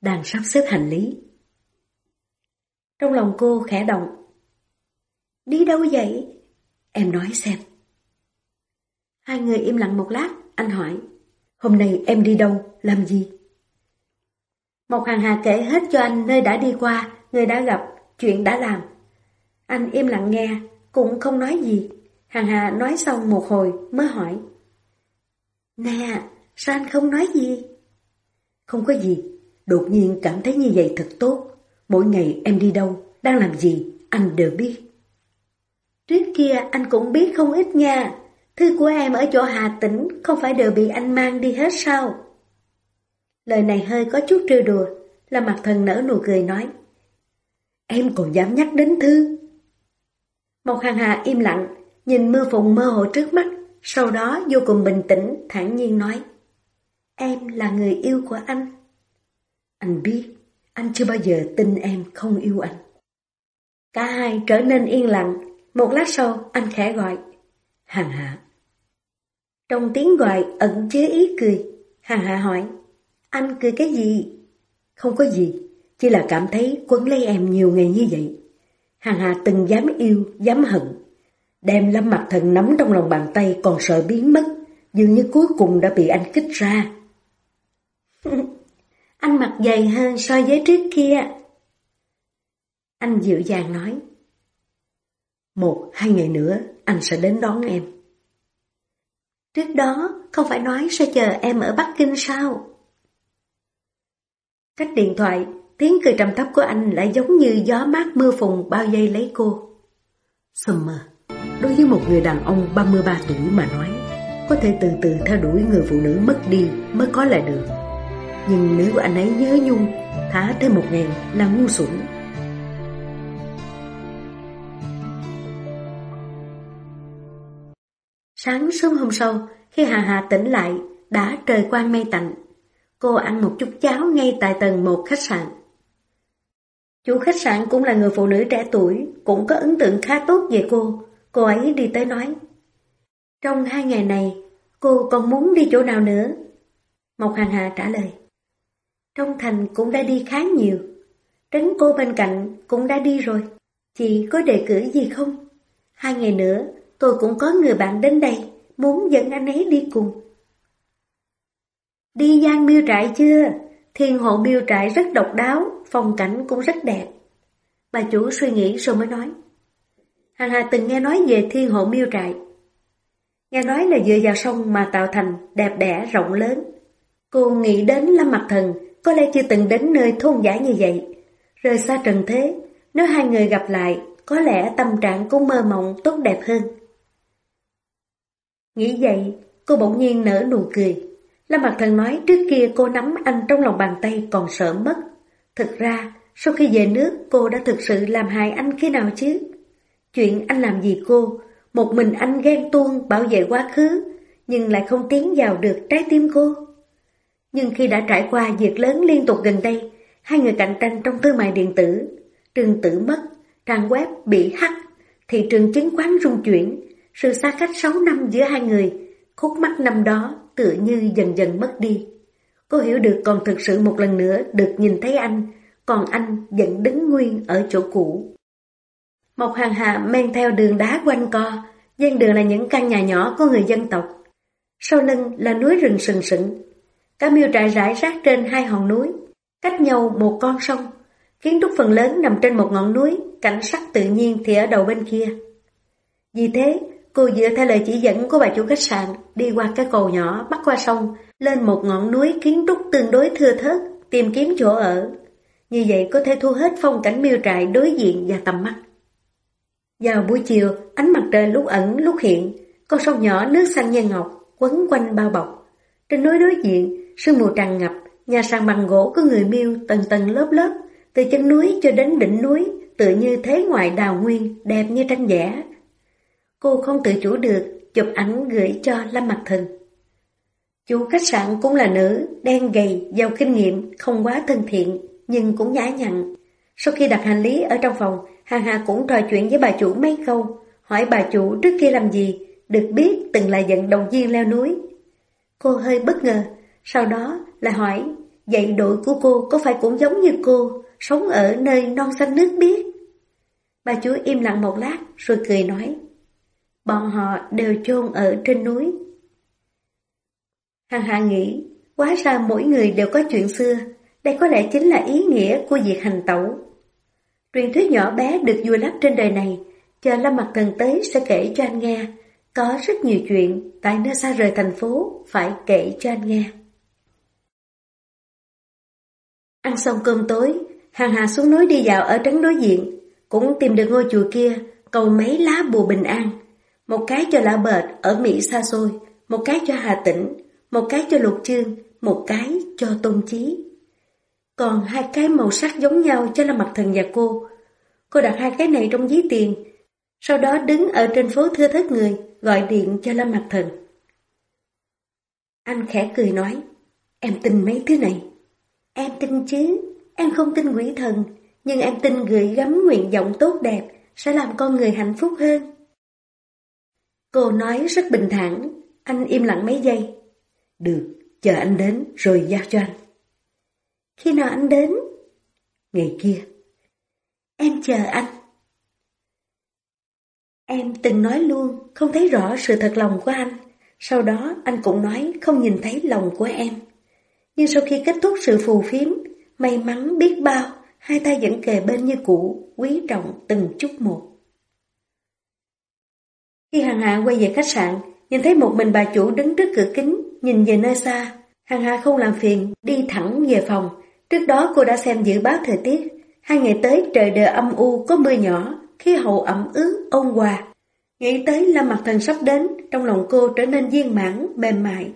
đang sắp xếp hành lý. Trong lòng cô khẽ động. Đi đâu vậy? Em nói xem. Hai người im lặng một lát, anh hỏi. Hôm nay em đi đâu, làm gì? Mộc Hằng Hà kể hết cho anh nơi đã đi qua, người đã gặp, chuyện đã làm. Anh im lặng nghe, cũng không nói gì. Hằng Hà nói xong một hồi mới hỏi. Nè, sao anh không nói gì? Không có gì, đột nhiên cảm thấy như vậy thật tốt. Mỗi ngày em đi đâu, đang làm gì, anh đều biết. Trước kia anh cũng biết không ít nha. Thư của em ở chỗ Hà Tĩnh không phải đều bị anh mang đi hết sao? Lời này hơi có chút trêu đùa. Lâm Mặc Thần nở nụ cười nói. Em còn dám nhắc đến Thư? Mộc Hằng Hà im lặng, nhìn mưa phùn mơ hồ trước mắt, sau đó vô cùng bình tĩnh, thản nhiên nói. Em là người yêu của anh. Anh biết, anh chưa bao giờ tin em không yêu anh. Cả hai trở nên yên lặng, một lát sau anh khẽ gọi. Hằng Hà. Trong tiếng gọi ẩn chứa ý cười, Hằng Hà hỏi. Anh cười cái gì? Không có gì, chỉ là cảm thấy quấn lấy em nhiều ngày như vậy. Hằng Hà từng dám yêu, dám hận. Đem Lâm Mặc Thần nắm trong lòng bàn tay còn sợ biến mất, dường như cuối cùng đã bị anh kích ra. Anh mặc dày hơn so với trước kia. Anh dịu dàng nói. 1-2 ngày nữa anh sẽ đến đón em. Trước đó không phải nói sẽ chờ em ở Bắc Kinh sao? Cách điện thoại, tiếng cười trầm thấp của anh lại giống như gió mát mưa phùn bao vây lấy cô. Summer, đối với một người đàn ông 33 tuổi mà nói, có thể từ từ theo đuổi người phụ nữ mất đi mới có lại được. Nhưng nếu anh ấy nhớ nhung, thả thêm 1 ngày là ngu xuẩn. Sáng sớm hôm sau, khi Hà Hà tỉnh lại, đã trời quang mây tạnh. Cô ăn một chút cháo ngay tại tầng 1 khách sạn. Chủ khách sạn cũng là người phụ nữ trẻ tuổi, cũng có ấn tượng khá tốt về cô. Cô ấy đi tới nói. Trong 2 ngày này, cô còn muốn đi chỗ nào nữa? Mộc Hằng Hà trả lời. Trong thành cũng đã đi khá nhiều. Trấn cô bên cạnh cũng đã đi rồi. Chị có đề cử gì không? 2 ngày nữa, tôi cũng có người bạn đến đây, muốn dẫn anh ấy đi cùng. Đi Giang Miêu Trại chưa? Thiên Hộ Miêu Trại rất độc đáo, phong cảnh cũng rất đẹp. Bà chủ suy nghĩ rồi mới nói. Hằng Hà từng nghe nói về Thiên Hộ Miêu Trại. Nghe nói là dựa vào sông mà tạo thành, đẹp đẽ rộng lớn. Cô nghĩ đến Lâm Mặc Thần, có lẽ chưa từng đến nơi thôn dã như vậy. Rời xa trần thế, nếu hai người gặp lại, có lẽ tâm trạng cũng mơ mộng tốt đẹp hơn. Nghĩ vậy, cô bỗng nhiên nở nụ cười. Lâm Mặc Thần nói trước kia cô nắm anh trong lòng bàn tay còn sợ mất. Thực ra, sau khi về nước cô đã thực sự làm hại anh khi nào chứ? Chuyện anh làm gì cô, một mình anh ghen tuông bảo vệ quá khứ, nhưng lại không tiến vào được trái tim cô. Nhưng khi đã trải qua việc lớn liên tục gần đây, hai người cạnh tranh trong thương mại điện tử, Trương Tử mất, trang web bị hack, thị trường chứng khoán rung chuyển, sự xa cách 6 năm giữa hai người, khúc mắc năm đó tựa như dần dần mất đi. Cô hiểu được còn thực sự một lần nữa được nhìn thấy anh, còn anh vẫn đứng nguyên ở chỗ cũ. Mộc Hằng Hà men theo đường đá quanh co, ven đường là những căn nhà nhỏ của người dân tộc. Sau lưng là núi rừng sừng sững. Cả miêu trại rải rác trên 2 hòn núi, cách nhau một con sông. Kiến trúc phần lớn nằm trên một ngọn núi, cảnh sắc tự nhiên thì ở đầu bên kia. Vì thế, cô dựa theo lời chỉ dẫn của bà chủ khách sạn, đi qua cái cầu nhỏ bắc qua sông, lên một ngọn núi kiến trúc tương đối thưa thớt, tìm kiếm chỗ ở. Như vậy có thể thu hết phong cảnh miêu trại đối diện và tầm mắt. Vào buổi chiều, ánh mặt trời lúc ẩn lúc hiện, con sông nhỏ nước xanh như ngọc, quấn quanh bao bọc. Trên núi đối diện, sương mù tràn ngập, nhà sàn bằng gỗ của người Miêu tầng tầng lớp lớp, từ chân núi cho đến đỉnh núi, tựa như thế ngoại đào nguyên, đẹp như tranh vẽ. Cô không tự chủ được, chụp ảnh gửi cho Lâm Mặc Thần. Chủ khách sạn cũng là nữ, đen gầy, giàu kinh nghiệm, không quá thân thiện, nhưng cũng nhã nhặn. Sau khi đặt hành lý ở trong phòng, Hằng Hà cũng trò chuyện với bà chủ mấy câu, hỏi bà chủ trước kia làm gì, được biết từng là vận động viên leo núi. Cô hơi bất ngờ, sau đó là hỏi, Vậy đội của cô có phải cũng giống như cô, sống ở nơi non xanh nước biếc? Bà chủ im lặng một lát rồi cười nói, bọn họ đều chôn ở trên núi. Hằng Hà nghĩ, hóa ra mỗi người đều có chuyện xưa, đây có lẽ chính là ý nghĩa của việc hành tẩu. Truyền thuyết nhỏ bé được vùi lấp trên đời này, chờ Lâm Mặc Thần tới sẽ kể cho anh nghe. Có rất nhiều chuyện tại nơi xa rời thành phố phải kể cho anh nghe. Ăn xong cơm tối, Hằng Hà xuống núi đi dạo ở trấn đối diện, cũng tìm được ngôi chùa kia, cầu mấy lá bùa bình an. Một cái cho Lã Bệt ở Mỹ xa xôi, một cái cho Hà Tĩnh, một cái cho Lục Chương, một cái cho Tôn Chí. Còn hai cái màu sắc giống nhau cho Lâm Mặc Thần và cô. Cô đặt hai cái này trong ví tiền, sau đó đứng ở trên phố thưa thớt người, gọi điện cho Lâm Mặc Thần. Anh khẽ cười nói, em tin mấy thứ này. Em tin chứ, em không tin quỷ thần, nhưng em tin gửi gắm nguyện vọng tốt đẹp sẽ làm con người hạnh phúc hơn. Cô nói rất bình thản, anh im lặng mấy giây. Được, chờ anh đến rồi giao cho anh. Khi nào anh đến? Ngày kia. Em chờ anh. Em từng nói luôn, không thấy rõ sự thật lòng của anh. Sau đó anh cũng nói không nhìn thấy lòng của em. Nhưng sau khi kết thúc sự phù phiếm, may mắn biết bao, hai tay vẫn kề bên như cũ, quý trọng từng chút một. Khi Hằng Hà quay về khách sạn, nhìn thấy một mình bà chủ đứng trước cửa kính, nhìn về nơi xa. Hằng Hà không làm phiền, đi thẳng về phòng. Trước đó cô đã xem dự báo thời tiết. 2 ngày tới trời đều âm u, có mưa nhỏ, khí hậu ẩm ướt, ôn hòa. Nghĩ tới Lâm Mặc Thần sắp đến, trong lòng cô trở nên viên mãn, mềm mại.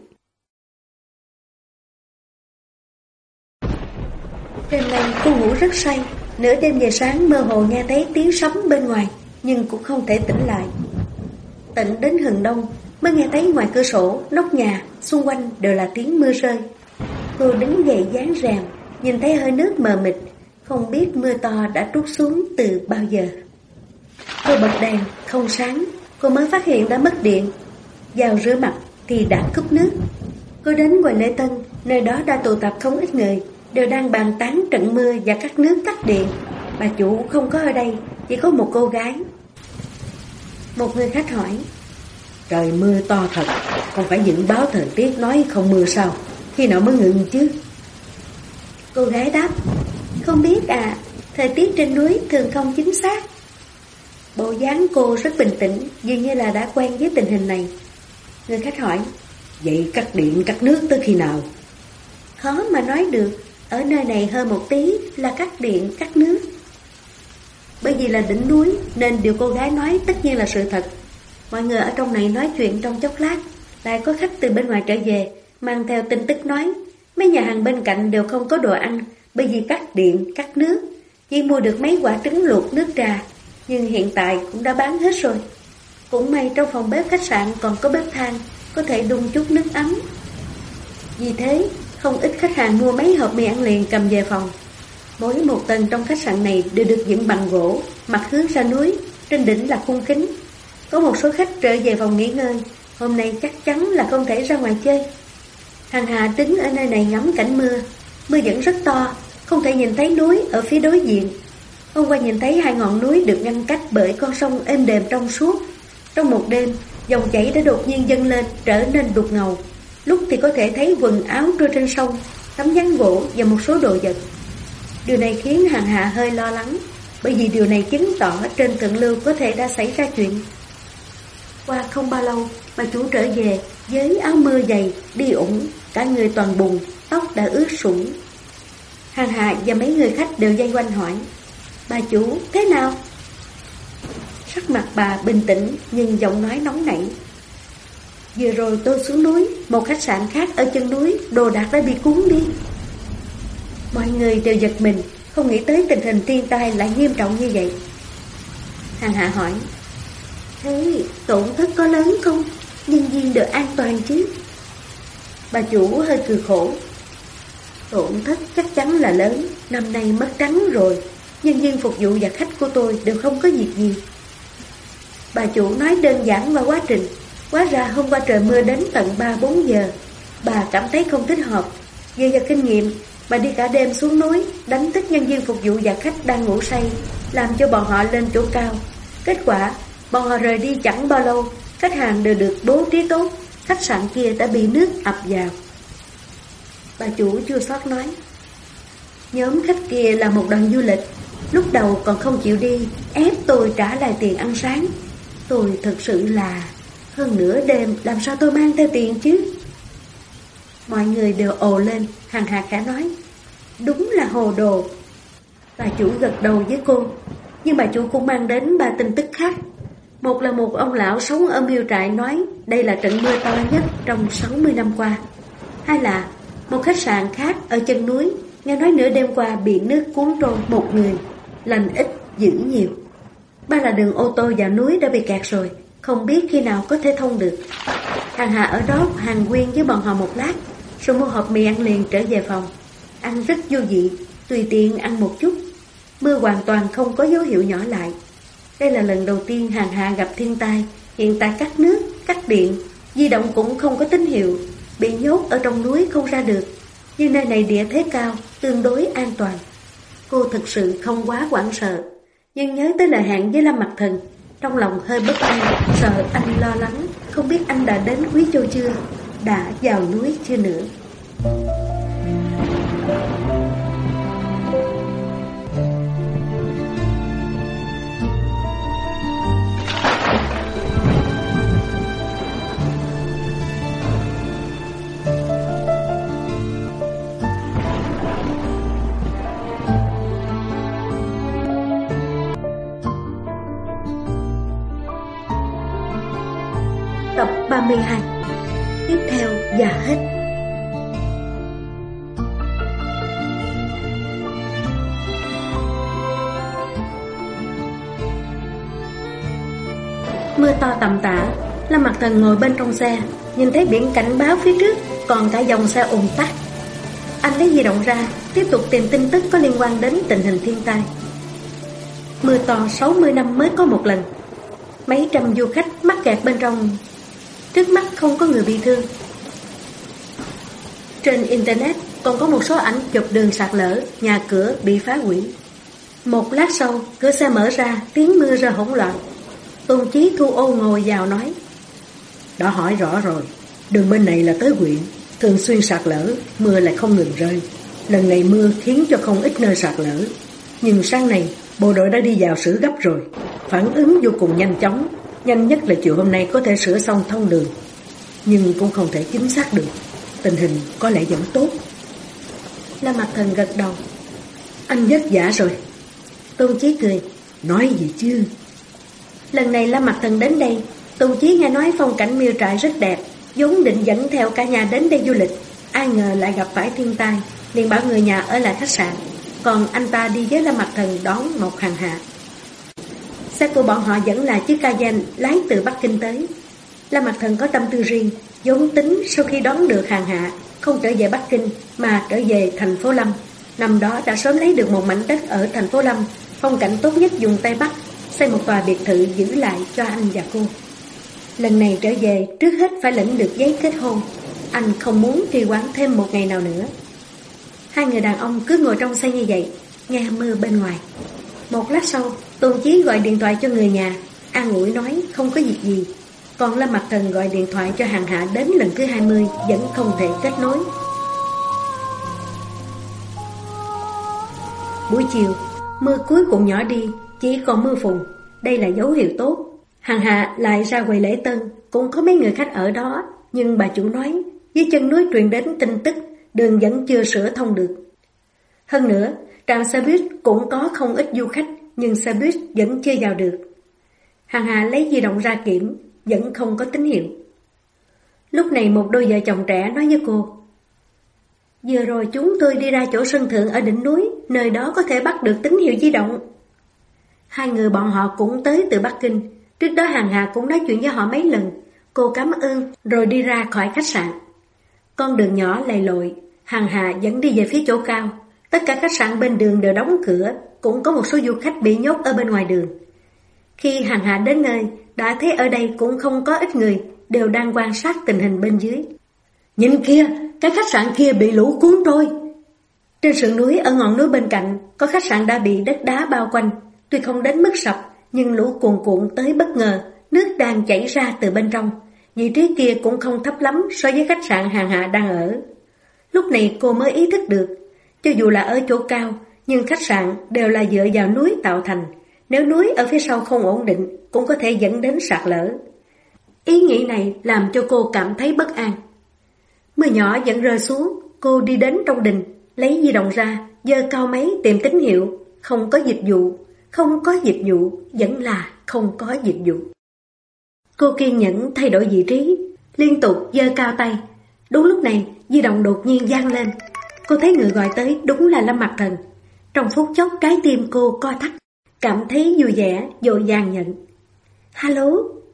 Đêm nay cô ngủ rất say, nửa đêm về sáng mơ hồ nghe thấy tiếng sấm bên ngoài, nhưng cũng không thể tỉnh lại. Tận đến hừng đông mới nghe thấy ngoài cửa sổ, nóc nhà, xung quanh đều là tiếng mưa rơi. Cô đứng dậy dán rèm, nhìn thấy hơi nước mờ mịt, không biết mưa to đã trút xuống từ bao giờ. Cô bật đèn, không sáng, cô mới phát hiện đã mất điện. Vào rửa mặt thì đã cúp nước. Cô đến ngoài lễ tân, nơi đó đã tụ tập không ít người, đều đang bàn tán trận mưa và cắt nước cắt điện. Bà chủ không có ở đây, chỉ có một cô gái. Một người khách hỏi, trời mưa to thật, không phải dự báo thời tiết nói không mưa sao, khi nào mới ngừng chứ? Cô gái đáp, không biết à, thời tiết trên núi thường không chính xác. Bộ dáng cô rất bình tĩnh, dường như là đã quen với tình hình này. Người khách hỏi, vậy cắt điện cắt nước tới khi nào? Khó mà nói được, ở nơi này hơn một tí là cắt điện cắt nước. Bởi vì là đỉnh núi nên điều cô gái nói tất nhiên là sự thật. Mọi người ở trong này nói chuyện trong chốc lát, lại có khách từ bên ngoài trở về, mang theo tin tức nói mấy nhà hàng bên cạnh đều không có đồ ăn, bởi vì cắt điện cắt nước, chỉ mua được mấy quả trứng luộc nước trà, nhưng hiện tại cũng đã bán hết rồi. Cũng may trong phòng bếp khách sạn còn có bếp than, có thể đun chút nước ấm. Vì thế không ít khách hàng mua mấy hộp mì ăn liền cầm về phòng. Mỗi một tầng trong khách sạn này đều được dựng bằng gỗ, mặt hướng ra núi, trên đỉnh là khung kính. Có một số khách trở về phòng nghỉ ngơi, hôm nay chắc chắn là không thể ra ngoài chơi. Hằng Hà đứng ở nơi này ngắm cảnh mưa. Mưa vẫn rất to, không thể nhìn thấy núi ở phía đối diện. Hôm qua nhìn thấy 2 ngọn núi được ngăn cách bởi con sông êm đềm trong suốt. Trong một đêm, dòng chảy đã đột nhiên dâng lên, trở nên đục ngầu. Lúc thì có thể thấy quần áo trôi trên sông, tấm ván gỗ và một số đồ vật. Điều này khiến Hằng Hà hơi lo lắng, bởi vì điều này chứng tỏ trên thượng lưu có thể đã xảy ra chuyện. Qua không bao lâu, bà chủ trở về với áo mưa dày, đi ủng, cả người toàn bùn, tóc đã ướt sũng. Hằng Hà và mấy người khách đều vây quanh hỏi, bà chủ thế nào? Sắc mặt bà bình tĩnh nhưng giọng nói nóng nảy. Vừa rồi tôi xuống núi, một khách sạn khác ở chân núi, đồ đạc đã bị cuốn đi. Mọi người đều giật mình, không nghĩ tới tình hình thiên tai lại nghiêm trọng như vậy. Hằng Hạ hỏi, thế tổn thất có lớn không? Nhân viên được an toàn chứ? Bà chủ hơi cười khổ. Tổn thất chắc chắn là lớn, năm nay mất trắng rồi, nhân viên phục vụ và khách của tôi đều không có việc gì. Bà chủ nói đơn giản qua quá trình. Hóa ra hôm qua trời mưa đến tận 3-4 giờ. Bà cảm thấy không thích hợp. Dựa vào kinh nghiệm, mà đi cả đêm xuống núi, đánh thức nhân viên phục vụ và khách đang ngủ say, làm cho bọn họ lên chỗ cao. Kết quả, bọn họ rời đi chẳng bao lâu, khách hàng đều được bố trí tốt, khách sạn kia đã bị nước ập vào. Bà chủ chua xót nói, nhóm khách kia là một đoàn du lịch, lúc đầu còn không chịu đi, ép tôi trả lại tiền ăn sáng. Tôi thật sự là, hơn nửa đêm làm sao tôi mang theo tiền chứ? Mọi người đều ồ lên, Hằng Hà khẽ nói, đúng là hồ đồ. Bà chủ gật đầu với cô, nhưng bà chủ cũng mang đến 3 tin tức khác. Một là một ông lão sống ở miêu trại nói đây là trận mưa to nhất trong 60 năm qua. Hai là một khách sạn khác ở chân núi, nghe nói nửa đêm qua bị nước cuốn trôi một người, lành ít dữ nhiều. Ba là đường ô tô vào núi đã bị kẹt rồi, không biết khi nào có thể thông được. Hằng Hà ở đó hàng quyên với bọn họ một lát, rồi mua hộp mì ăn liền trở về phòng. Ăn rất vô vị, tùy tiện ăn một chút. Mưa hoàn toàn không có dấu hiệu nhỏ lại. Đây là lần đầu tiên Hằng Hà gặp thiên tai. Hiện tại cắt nước, cắt điện, di động cũng không có tín hiệu, bị nhốt ở trong núi không ra được. Nhưng nơi này địa thế cao, tương đối an toàn. Cô thực sự không quá hoảng sợ, nhưng nhớ tới lời hẹn với Lâm Mặc Thần, trong lòng hơi bất an, sợ anh lo lắng, không biết anh đã đến Quý Châu chưa, đã vào núi chưa nữa. Tập 32. Tiếp theo và hết. Mưa to tầm tã, Lâm Mặc Thần ngồi bên trong xe, nhìn thấy biển cảnh báo phía trước, còn cả dòng xe ùn tắc. Anh lấy di động ra, tiếp tục tìm tin tức có liên quan đến tình hình thiên tai. Mưa to 60 năm mới có một lần. Mấy trăm du khách mắc kẹt bên trong. Trước mắt không có người bị thương. Trên internet còn có một số ảnh chụp đường sạt lở, nhà cửa bị phá hủy. Một lát sau, cửa xe mở ra, tiếng mưa rơi hỗn loạn. Tôn Chí Thu Ô ngồi vào nói, đã hỏi rõ rồi, đường bên này là tới huyện, thường xuyên sạt lở, mưa lại không ngừng rơi. Lần này mưa khiến cho không ít nơi sạt lở, nhưng sáng nay bộ đội đã đi vào sửa gấp rồi, phản ứng vô cùng nhanh chóng. Nhanh nhất là chiều hôm nay có thể sửa xong thông đường, nhưng cũng không thể chính xác được. Tình hình có lẽ vẫn tốt. Lâm Mặc Thần gật đầu, anh vất vả rồi. Tôn Chí cười, nói gì chứ. Lần này Lâm Mặc Thần đến đây, Tôn Chí nghe nói phong cảnh miêu trại rất đẹp, vốn định dẫn theo cả nhà đến đây du lịch, ai ngờ lại gặp phải thiên tai, liền bảo người nhà ở lại khách sạn, còn anh ta đi với Lâm Mặc Thần đón một Hằng Hà. Xe của bọn họ vẫn là chiếc Cayenne lái từ Bắc Kinh tới. Lâm Mặc Thần có tâm tư riêng, vốn tính sau khi đón được Hằng Hà không trở về Bắc Kinh mà trở về thành phố Lâm. Năm đó đã sớm lấy được một mảnh đất ở thành phố Lâm, phong cảnh tốt nhất vùng Tây Bắc, xây một tòa biệt thự giữ lại cho anh và cô. Lần này trở về, trước hết phải lĩnh được giấy kết hôn. Anh không muốn trì hoãn thêm một ngày nào nữa. Hai người đàn ông cứ ngồi trong xe như vậy, nghe mưa bên ngoài. Một lát sau, Tôn Chí gọi điện thoại cho người nhà, an ủi nói không có việc gì. Còn Lâm Mặc Thần gọi điện thoại cho Hằng Hạ đến lần thứ 20 vẫn không thể kết nối. Buổi chiều, mưa cuối cùng nhỏ đi, chỉ còn mưa phùn. Đây là dấu hiệu tốt. Hằng Hạ lại ra quầy lễ tân, cũng có mấy người khách ở đó, nhưng bà chủ nói dưới chân núi truyền đến tin tức đường vẫn chưa sửa thông được. Hơn nữa, trạm xe buýt cũng có không ít du khách, nhưng xe buýt vẫn chưa vào được. Hằng Hà lấy di động ra kiểm, vẫn không có tín hiệu. Lúc này một đôi vợ chồng trẻ nói với cô, vừa rồi chúng tôi đi ra chỗ sân thượng ở đỉnh núi, nơi đó có thể bắt được tín hiệu di động. Hai người bọn họ cũng tới từ Bắc Kinh, trước đó Hằng Hà cũng nói chuyện với họ mấy lần. Cô cảm ơn rồi đi ra khỏi khách sạn. Con đường nhỏ lầy lội, Hằng Hà vẫn đi về phía chỗ cao. Tất cả khách sạn bên đường đều đóng cửa, cũng có một số du khách bị nhốt ở bên ngoài đường. Khi Hằng Hà đến nơi, đã thấy ở đây cũng không có ít người, đều đang quan sát tình hình bên dưới. Nhìn kia, cái khách sạn kia bị lũ cuốn trôi. Trên sườn núi ở ngọn núi bên cạnh có khách sạn đã bị đất đá bao quanh, tuy không đến mức sập nhưng lũ cuồn cuộn tới bất ngờ, nước đang chảy ra từ bên trong. Vị trí kia cũng không thấp lắm so với khách sạn Hàng Hạ đang ở. Lúc này cô mới ý thức được, cho dù là ở chỗ cao, nhưng khách sạn đều là dựa vào núi tạo thành. Nếu núi ở phía sau không ổn định, cũng có thể dẫn đến sạt lở. Ý nghĩ này làm cho cô cảm thấy bất an. Mưa nhỏ vẫn rơi xuống, cô đi đến trong đình, lấy di động ra, giơ cao máy tìm tín hiệu. Không có dịch vụ, không có dịch vụ, vẫn là không có dịch vụ. Cô kiên nhẫn thay đổi vị trí, liên tục giơ cao tay. Đúng lúc này, di động đột nhiên vang lên. Cô thấy người gọi tới đúng là Lâm Mặc Thần. Trong phút chốc trái tim cô co thắt, cảm thấy vui vẻ, vội vàng nhận. Alo?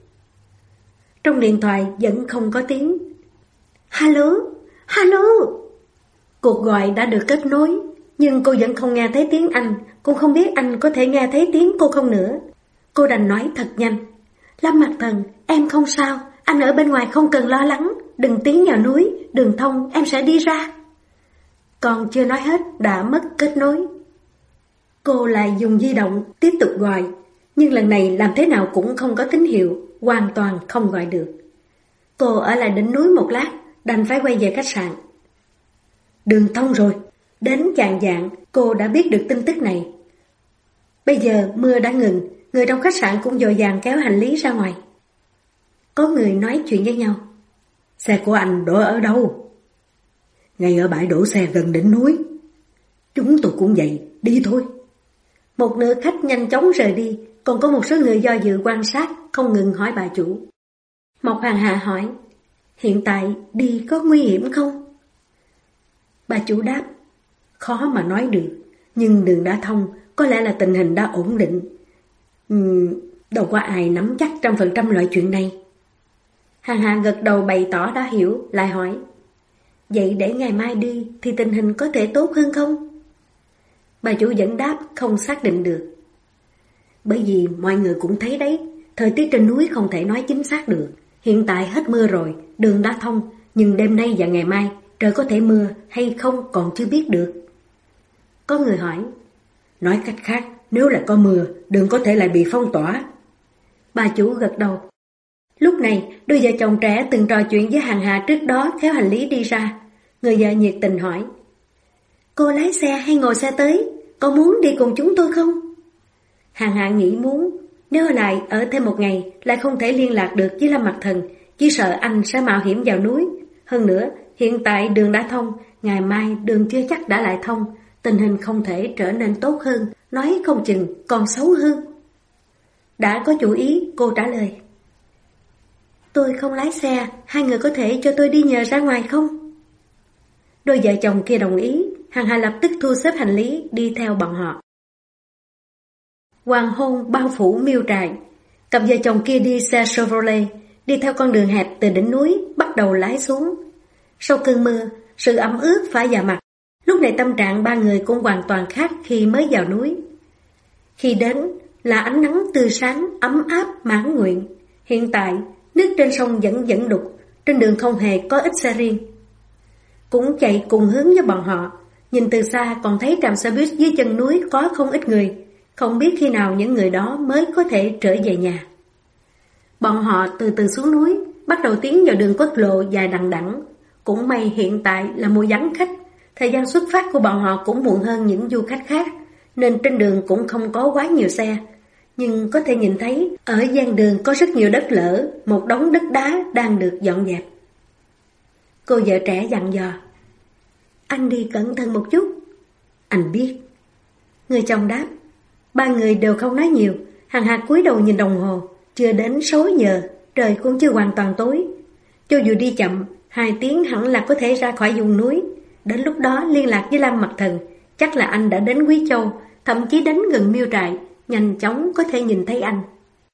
Trong điện thoại vẫn không có tiếng. Alo? Alo? Cuộc gọi đã được kết nối, nhưng cô vẫn không nghe thấy tiếng anh, cũng không biết anh có thể nghe thấy tiếng cô không nữa. Cô đành nói thật nhanh. Lâm Mặc Thần, em không sao, anh ở bên ngoài không cần lo lắng, đừng tiến vào núi, đường thông em sẽ đi ra. Còn chưa nói hết đã mất kết nối. Cô lại dùng di động tiếp tục gọi, nhưng lần này làm thế nào cũng không có tín hiệu, hoàn toàn không gọi được. Cô ở lại đỉnh núi một lát, đành phải quay về khách sạn. Đường thông rồi. Đến chạng vạng cô đã biết được tin tức này. Bây giờ mưa đã ngừng, người trong khách sạn cũng vội vàng kéo hành lý ra ngoài. Có người nói chuyện với nhau. Xe của anh đổ ở đâu? Ngay ở bãi đổ xe gần đỉnh núi. Chúng tôi cũng vậy, đi thôi. Một nửa khách nhanh chóng rời đi, còn có một số người do dự quan sát, không ngừng hỏi bà chủ. Mộc Hàng Hạ hỏi, hiện tại đi có nguy hiểm không? Bà chủ đáp, khó mà nói được, nhưng đường đã thông, có lẽ là tình hình đã ổn định. Đâu có ai nắm chắc 100% loại chuyện này. Hàng Hạ gật đầu bày tỏ đã hiểu, lại hỏi, vậy để ngày mai đi thì tình hình có thể tốt hơn không? Bà chủ vẫn đáp không xác định được. Bởi vì mọi người cũng thấy đấy, thời tiết trên núi không thể nói chính xác được. Hiện tại hết mưa rồi, đường đã thông, nhưng đêm nay và ngày mai trời có thể mưa hay không còn chưa biết được. Có người hỏi, nói cách khác, nếu là có mưa, đường có thể lại bị phong tỏa. Bà chủ gật đầu. Lúc này, đôi vợ chồng trẻ từng trò chuyện với Hàng Hà trước đó kéo hành lý đi ra. Người vợ nhiệt tình hỏi, cô lái xe hay ngồi xe tới, có muốn đi cùng chúng tôi không? Hàng Hà nghĩ muốn, nếu ở lại ở thêm một ngày lại không thể liên lạc được với Lâm Mặc Thần, chỉ sợ anh sẽ mạo hiểm vào núi. Hơn nữa, hiện tại đường đã thông, ngày mai đường chưa chắc đã lại thông, tình hình không thể trở nên tốt hơn, nói không chừng còn xấu hơn. Đã có chủ ý, cô trả lời. Tôi không lái xe, hai người có thể cho tôi đi nhờ ra ngoài không? Đôi vợ chồng kia đồng ý, Hàng Hà lập tức thu xếp hành lý đi theo bọn họ. Hoàng hôn bao phủ miêu trại, cặp vợ chồng kia đi xe Chevrolet, đi theo con đường hẹp từ đỉnh núi bắt đầu lái xuống. Sau cơn mưa, sự ẩm ướt phả vào mặt. Lúc này tâm trạng ba người cũng hoàn toàn khác khi mới vào núi. Khi đến là ánh nắng tươi sáng, ấm áp, mãn nguyện. Hiện tại, nước trên sông vẫn đục, trên đường không hề có ít xe riêng. Cũng chạy cùng hướng với bọn họ, nhìn từ xa còn thấy trạm xe buýt dưới chân núi có không ít người, không biết khi nào những người đó mới có thể trở về nhà. Bọn họ từ từ xuống núi, bắt đầu tiến vào đường quốc lộ dài đằng đẵng. Cũng may hiện tại là mùa vắng khách, thời gian xuất phát của bọn họ cũng muộn hơn những du khách khác, nên trên đường cũng không có quá nhiều xe. Nhưng có thể nhìn thấy ở gian đường có rất nhiều đất lở, một đống đất đá đang được dọn dẹp. Cô vợ trẻ dặn dò, anh đi cẩn thận một chút. Anh biết. Người chồng đáp. Ba người đều không nói nhiều. Hàng Hà cúi đầu nhìn đồng hồ, chưa đến 6 giờ, trời cũng chưa hoàn toàn tối. Cho dù đi chậm, 2 tiếng hẳn là có thể ra khỏi vùng núi. Đến lúc đó liên lạc với Lâm Mặc Thần, chắc là anh đã đến Quý Châu, thậm chí đến gần miêu trại, nhanh chóng có thể nhìn thấy anh.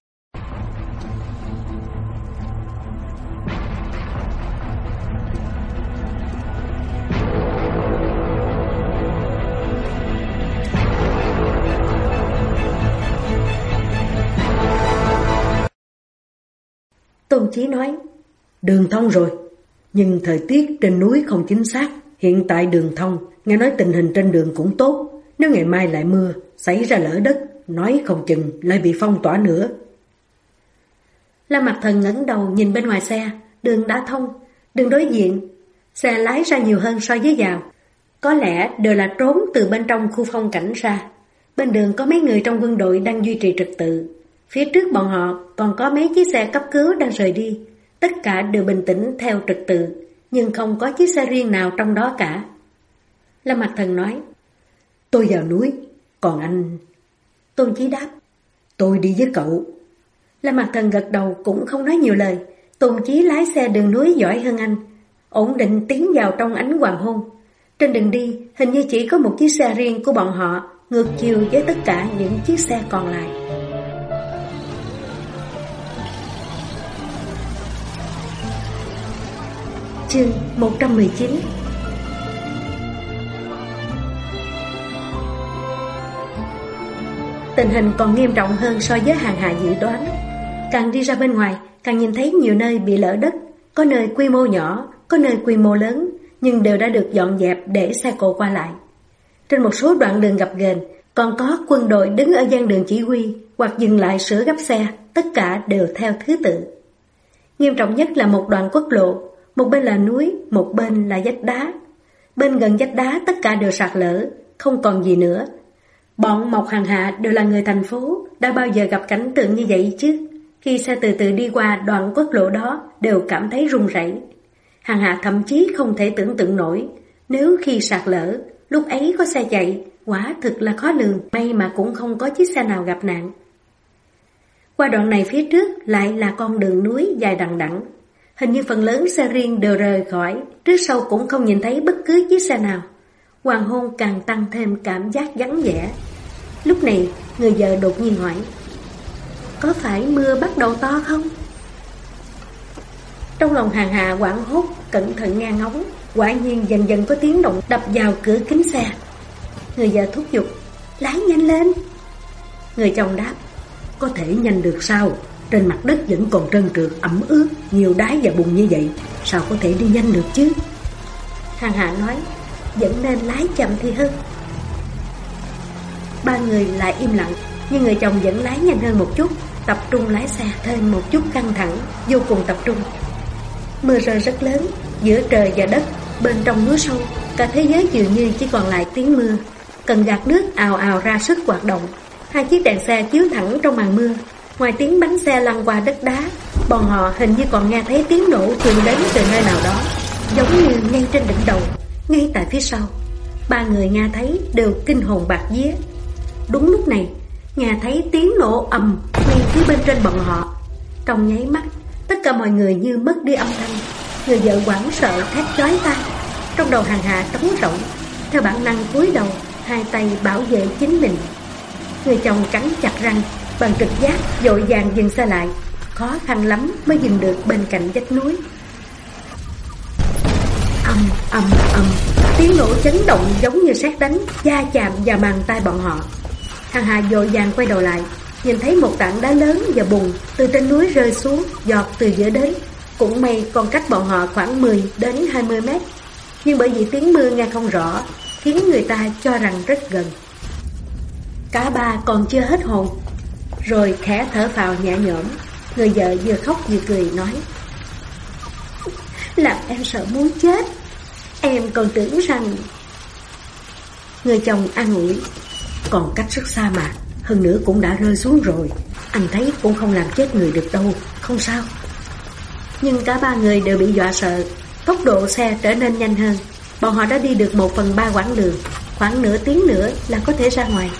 Tôn Chí nói, đường thông rồi, nhưng thời tiết trên núi không chính xác, hiện tại đường thông, nghe nói tình hình trên đường cũng tốt. Nếu ngày mai lại mưa, xảy ra lở đất, nói không chừng lại bị phong tỏa nữa. Lâm Mặc Thần ngẩng đầu nhìn bên ngoài xe, đường đã thông, đường đối diện, xe lái ra nhiều hơn so với vào. Có lẽ đều là trốn từ bên trong khu phong cảnh ra. Bên đường có mấy người trong quân đội đang duy trì trật tự. Phía trước bọn họ còn có mấy chiếc xe cấp cứu đang rời đi. Tất cả đều bình tĩnh theo trật tự, nhưng không có chiếc xe riêng nào trong đó cả. Lâm Mặc Thần nói, tôi vào núi, còn anh? Tôn Chí đáp, tôi đi với cậu. Lâm Mặc Thần gật đầu cũng không nói nhiều lời. Tôn Chí lái xe đường núi giỏi hơn anh, ổn định tiến vào trong ánh hoàng hôn. Trên đường đi, hình như chỉ có một chiếc xe riêng của bọn họ, ngược chiều với tất cả những chiếc xe còn lại. Chương 119. Tình hình còn nghiêm trọng hơn so với Hàng Hà dự đoán. Càng đi ra bên ngoài, càng nhìn thấy nhiều nơi bị lở đất, có nơi quy mô nhỏ, có nơi quy mô lớn, nhưng đều đã được dọn dẹp để xe cộ qua lại. Trên một số đoạn đường gập ghềnh, còn có quân đội đứng ở gian đường chỉ huy hoặc dừng lại sửa gấp xe, tất cả đều theo thứ tự. Nghiêm trọng nhất là một đoạn quốc lộ, một bên là núi, một bên là vách đá. Bên gần vách đá tất cả đều sạt lở, không còn gì nữa. Bọn Mộc Hàng Hạ đều là người thành phố, đã bao giờ gặp cảnh tượng như vậy chứ? Khi xe từ từ đi qua đoạn quốc lộ đó đều cảm thấy run rẩy. Hàng Hạ thậm chí không thể tưởng tượng nổi, nếu khi sạt lở, lúc ấy có xe chạy, quả thực là khó lường, may mà cũng không có chiếc xe nào gặp nạn. Qua đoạn này phía trước lại là con đường núi dài đằng đẵng. Hình như phần lớn xe riêng đều rời khỏi, trước sau cũng không nhìn thấy bất cứ chiếc xe nào. Hoàng hôn càng tăng thêm cảm giác vắng vẻ. Lúc này, người vợ đột nhiên hỏi, có phải mưa bắt đầu to không? Trong lòng Hàng Hà hoảng hốt, cẩn thận nghe ngóng, quả nhiên dần dần có tiếng động đập vào cửa kính xe. Người vợ thúc giục, lái nhanh lên. Người chồng đáp, có thể nhanh được sao? Trên mặt đất vẫn còn trơn trượt, ẩm ướt, nhiều đá và bùn như vậy, sao có thể đi nhanh được chứ? Hàng Hà nói, vẫn nên lái chậm thì hơn. Ba người lại im lặng, nhưng người chồng vẫn lái nhanh hơn một chút, tập trung lái xe thêm một chút căng thẳng, vô cùng tập trung. Mưa rơi rất lớn, giữa trời và đất, bên trong núi sâu, cả thế giới dường như chỉ còn lại tiếng mưa. Cần gạt nước ào ào ra sức hoạt động. Hai chiếc đèn xe chiếu thẳng trong màn mưa. Ngoài tiếng bánh xe lăn qua đất đá, bọn họ hình như còn nghe thấy tiếng nổ truyền đến từ nơi nào đó, giống như ngay trên đỉnh đầu, ngay tại phía sau. Ba người nghe thấy đều kinh hồn bạt vía. Đúng lúc này, nghe thấy tiếng nổ ầm ngay phía bên trên bọn họ. Trong nháy mắt, tất cả mọi người như mất đi âm thanh. Người vợ hoảng sợ thét chói tai. Trong đầu Hàng Hà trống rỗng, theo bản năng cúi đầu, hai tay bảo vệ chính mình. Người chồng cắn chặt răng, bằng trực giác vội vàng dừng xe lại, khó khăn lắm mới dừng được bên cạnh vách núi. Ầm, tiếng nổ chấn động giống như sét đánh, va chạm vào màng tay bọn họ. Hàng Hà vội vàng quay đầu lại, nhìn thấy một tảng đá lớn và bùn từ trên núi rơi xuống, giọt từ giữa đến. Cũng may còn cách bọn họ khoảng 10 đến 20 mét, nhưng bởi vì tiếng mưa nghe không rõ, khiến người ta cho rằng rất gần. Cả ba còn chưa hết hồn, rồi khẽ thở phào nhẹ nhõm. Người vợ vừa khóc vừa cười nói, làm em sợ muốn chết. Em còn tưởng rằng... Người chồng an ủi, còn cách rất xa mà, hơn nữa cũng đã rơi xuống rồi, anh thấy cũng không làm chết người được đâu, không sao. Nhưng cả ba người đều bị dọa sợ. Tốc độ xe trở nên nhanh hơn. Bọn họ đã đi được 1/3 quãng đường, khoảng nửa tiếng nữa là có thể ra ngoài.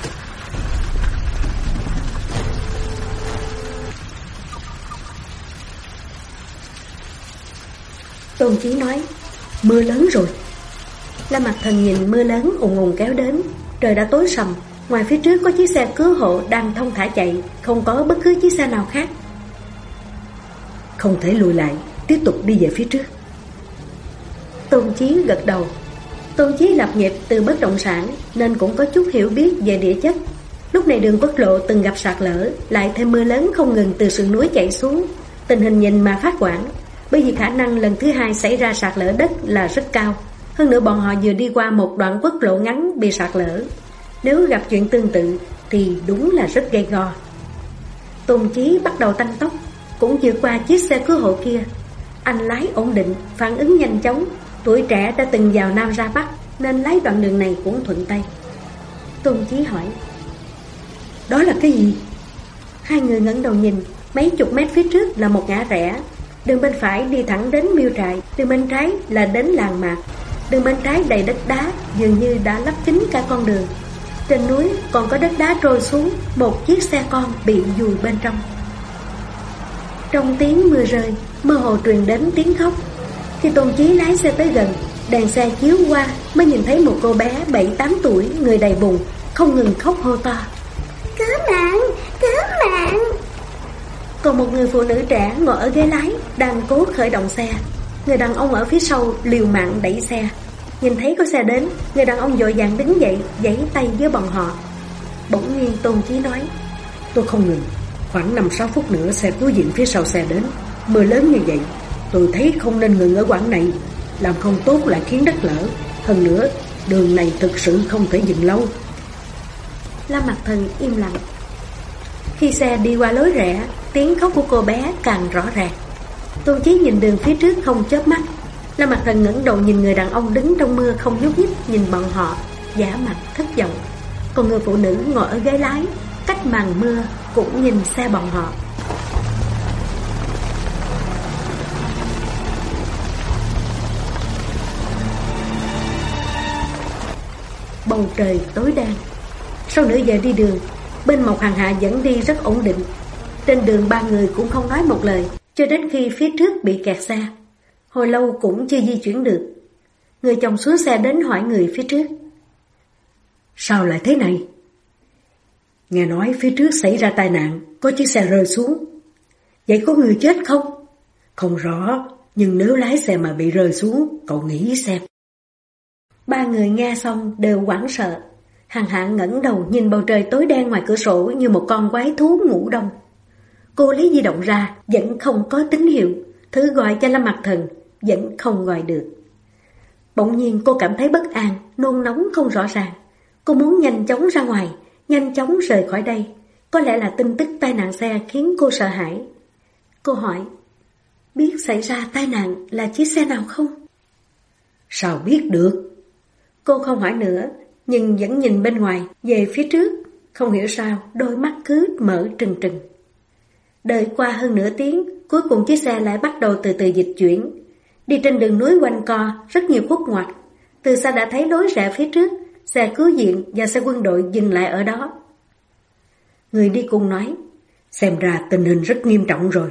Tôn Chí nói, mưa lớn rồi. Lâm Mặc Thần nhìn mưa lớn ùn ùn kéo đến. Trời đã tối sầm. Ngoài phía trước có chiếc xe cứu hộ đang thông thả chạy, không có bất cứ chiếc xe nào khác. Không thể lùi lại, tiếp tục đi về phía trước. Tôn Chí gật đầu. Tôn Chí lập nghiệp từ bất động sản nên cũng có chút hiểu biết về địa chất. Lúc này đường quốc lộ từng gặp sạt lở, lại thêm mưa lớn không ngừng từ sườn núi chảy xuống. Tình hình nhìn mà phát hoảng, bởi vì khả năng lần thứ hai xảy ra sạt lở đất là rất cao. Hơn nữa bọn họ vừa đi qua một đoạn quốc lộ ngắn bị sạt lở. Nếu gặp chuyện tương tự thì đúng là rất gây go. Tôn Chí bắt đầu tăng tốc, cũng vượt qua chiếc xe cứu hộ kia. Anh lái ổn định, phản ứng nhanh chóng. Tuổi trẻ đã từng vào Nam ra Bắc nên lái đoạn đường này cũng thuận tay. Tôn Chí hỏi: đó là cái gì? Hai người ngẩng đầu nhìn. Mấy chục mét phía trước là một ngã rẽ. Đường bên phải đi thẳng đến miêu trại, đường bên trái là đến làng mạc. Đường bên trái đầy đất đá, dường như đã lấp kín cả con đường. Trên núi còn có đất đá trôi xuống, một chiếc xe con bị vùi bên trong. Trong tiếng mưa rơi, mơ hồ truyền đến tiếng khóc. Khi Tôn Chí lái xe tới gần, đèn xe chiếu qua mới nhìn thấy một cô bé 7-8 tuổi, người đầy bùn, không ngừng khóc hô to: Cứu mạng, cứu mạng! Còn một người phụ nữ trẻ ngồi ở ghế lái, đang cố khởi động xe. Người đàn ông ở phía sau liều mạng đẩy xe. Nhìn thấy có xe đến, người đàn ông vội vàng đứng dậy, giãy tay với bọn họ. Bỗng nhiên Tôn Chí nói: tôi không ngừng. Khoảng 5-6 phút nữa xe cứu viện phía sau xe đến. Mưa lớn như vậy, tôi thấy không nên ngừng ở quãng này. Làm không tốt lại khiến đất lở. Hơn nữa, đường này thực sự không thể dừng lâu. Lâm Mặc Thần im lặng. Khi xe đi qua lối rẽ, tiếng khóc của cô bé càng rõ ràng. Tôn Chí nhìn đường phía trước không chớp mắt. Lâm Mặc Thần ngẩng đầu nhìn người đàn ông đứng trong mưa không nhúc nhích, nhìn bọn họ, giả mặt thất vọng. Còn người phụ nữ ngồi ở ghế lái, cách màn mưa cũng nhìn xe bọn họ. Bầu trời tối đen. Sau nửa giờ đi đường, bên Mộc Hằng Hạ vẫn đi rất ổn định. Trên đường ba người cũng không nói một lời, cho đến khi phía trước bị kẹt xe. Hồi lâu cũng chưa di chuyển được. Người chồng xuống xe đến hỏi người phía trước: sao lại thế này? Nghe nói phía trước xảy ra tai nạn, có chiếc xe rơi xuống. Vậy có người chết không? Không rõ, nhưng nếu lái xe mà bị rơi xuống, cậu nghĩ xem. Ba người nghe xong đều hoảng sợ. Hằng Hạ ngẩng đầu nhìn bầu trời tối đen ngoài cửa sổ như một con quái thú ngủ đông. Cô lấy di động ra, vẫn không có tín hiệu. Thử gọi cho Lâm Mặc Thần, vẫn không gọi được. Bỗng nhiên cô cảm thấy bất an, nôn nóng không rõ ràng. Cô muốn nhanh chóng ra ngoài, nhanh chóng rời khỏi đây. Có lẽ là tin tức tai nạn xe khiến cô sợ hãi. Cô hỏi: biết xảy ra tai nạn là chiếc xe nào không? Sao biết được? Cô không hỏi nữa, nhưng vẫn nhìn bên ngoài, về phía trước. Không hiểu sao, đôi mắt cứ mở trừng trừng. Đợi qua hơn nửa tiếng, cuối cùng chiếc xe lại bắt đầu từ từ dịch chuyển. Đi trên đường núi quanh co, rất nhiều khúc ngoặt. Từ xa đã thấy lối rẽ phía trước, xe cứu viện và xe quân đội dừng lại ở đó. Người đi cùng nói: xem ra tình hình rất nghiêm trọng rồi.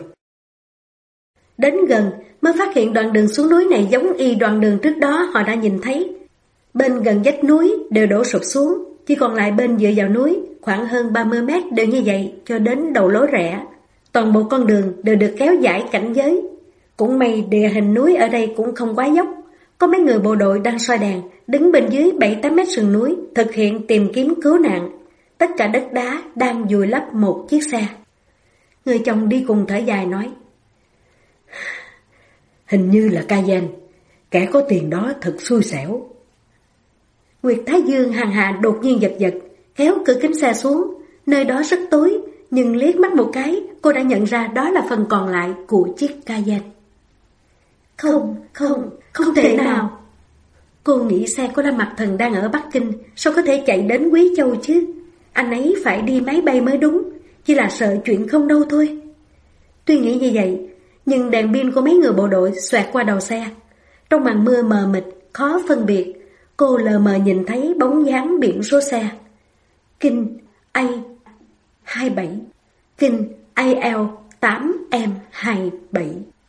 Đến gần mới phát hiện đoạn đường xuống núi này giống y đoạn đường trước đó họ đã nhìn thấy. Bên gần vách núi đều đổ sụp xuống, chỉ còn lại bên dựa vào núi khoảng hơn 30 mét đều như vậy cho đến đầu lối rẽ. Toàn bộ con đường đều được kéo dài cảnh giới. Cũng may địa hình núi ở đây cũng không quá dốc. Có mấy người bộ đội đang soi đèn, đứng bên dưới 7-8 mét sườn núi, thực hiện tìm kiếm cứu nạn. Tất cả đất đá đang vùi lấp một chiếc xe. Người chồng đi cùng thở dài nói: hình như là Cayenne. Kẻ có tiền đó thật xui xẻo. Nguyệt Thái Dương Hằng Hạ đột nhiên giật giật, kéo cửa kính xe xuống. Nơi đó rất tối, nhưng liếc mắt một cái, cô đã nhận ra đó là phần còn lại của chiếc Cayenne. Không thể nào. Cô nghĩ xe của Lâm Mặc Thần đang ở Bắc Kinh, sao có thể chạy đến Quý Châu chứ? Anh ấy phải đi máy bay mới đúng, chỉ là sợ chuyện không đâu thôi. Tuy nghĩ như vậy, nhưng đèn pin của mấy người bộ đội xoẹt qua đầu xe. Trong màn mưa mờ mịt, khó phân biệt, cô lờ mờ nhìn thấy bóng dáng biển số xe: Kinh A27, Kinh AL8M27.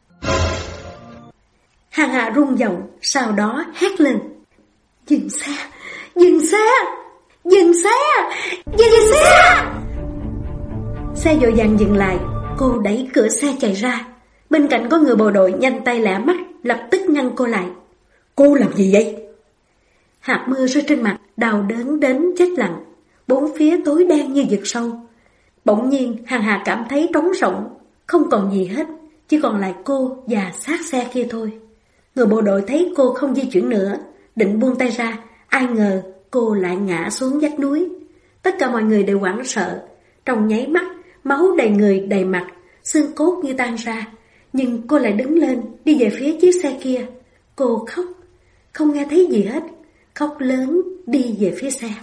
Hằng Hạ rung giọng, sau đó hét lên: Dừng xe! Dừng xe! Dừng xe! Dừng xe! Xe vội vàng dừng lại, cô đẩy cửa xe chạy ra. Bên cạnh có người bộ đội nhanh tay lẹ mắt, lập tức ngăn cô lại. Cô làm gì vậy? Hạt mưa rơi trên mặt, đau đớn đến chết lặng. Bốn phía tối đen như vực sâu. Bỗng nhiên Hằng Hà cảm thấy trống rỗng, không còn gì hết, chỉ còn lại cô và xác xe kia thôi. Người bộ đội thấy cô không di chuyển nữa, định buông tay ra, ai ngờ cô lại ngã xuống vách núi. Tất cả mọi người đều hoảng sợ. Trong nháy mắt, máu đầy người đầy mặt, xương cốt như tan ra. Nhưng cô lại đứng lên, đi về phía chiếc xe kia. Cô khóc, không nghe thấy gì hết, khóc lớn đi về phía xe.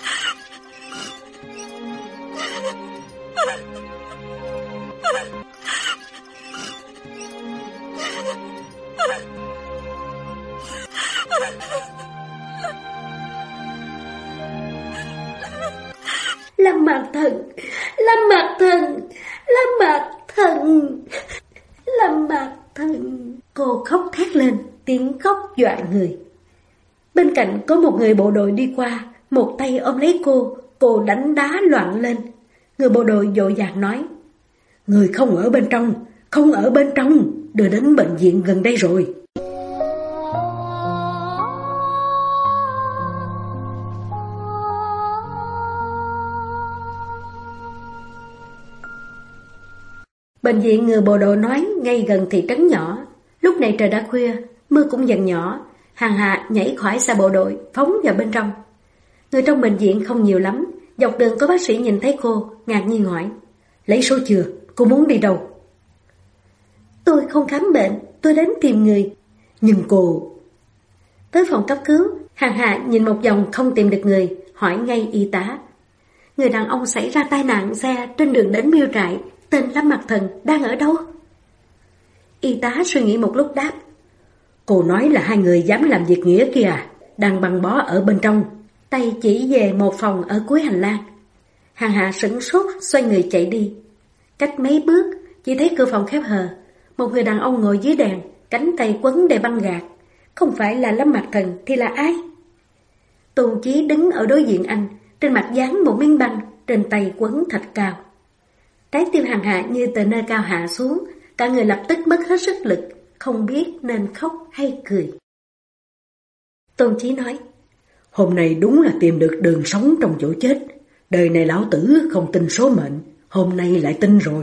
Lâm Mạc Thần, Lâm Mạc Thần, Lâm Mạc Thần, Lâm Mạc Thần. Cô khóc thét lên, tiếng khóc dọa người. Bên cạnh có một người bộ đội đi qua, một tay ôm lấy cô đánh đá loạn lên. Người bộ đội vội vàng nói: người không ở bên trong, không ở bên trong, đưa đến bệnh viện gần đây rồi. Bệnh viện người bộ đội nói ngay gần thị trấn nhỏ. Lúc này trời đã khuya, mưa cũng dần nhỏ. Hàng Hà nhảy khỏi xe bộ đội, phóng vào bên trong. Người trong bệnh viện không nhiều lắm. Dọc đường có bác sĩ nhìn thấy cô, ngạc nhiên hỏi: lấy số chưa? Cô muốn đi đâu? Tôi không khám bệnh, tôi đến tìm người. Nhưng cô... Tới phòng cấp cứu, Hàng Hà nhìn một vòng không tìm được người, hỏi ngay y tá. Người đàn ông xảy ra tai nạn xe trên đường đến miêu trại, tên Lâm Mạc Thần đang ở đâu? Y tá suy nghĩ một lúc đáp: cô nói là hai người dám làm việc nghĩa kia à? Đang băng bó ở bên trong. Tay chỉ về một phòng ở cuối hành lang. Hàng Hạ sửng sốt xoay người chạy đi. Cách mấy bước chỉ thấy cửa phòng khép hờ. Một người đàn ông ngồi dưới đèn, cánh tay quấn đầy băng gạc. Không phải là Lâm Mạc Thần thì là ai? Tôn Chí đứng ở đối diện anh, trên mặt dán một miếng băng, trên tay quấn thạch cao. Trái tim Hàng Hạ như từ nơi cao hạ xuống, cả người lập tức mất hết sức lực, không biết nên khóc hay cười. Tôn Chí nói: hôm nay đúng là tìm được đường sống trong chỗ chết. Đời này lão tử không tin số mệnh, hôm nay lại tin rồi.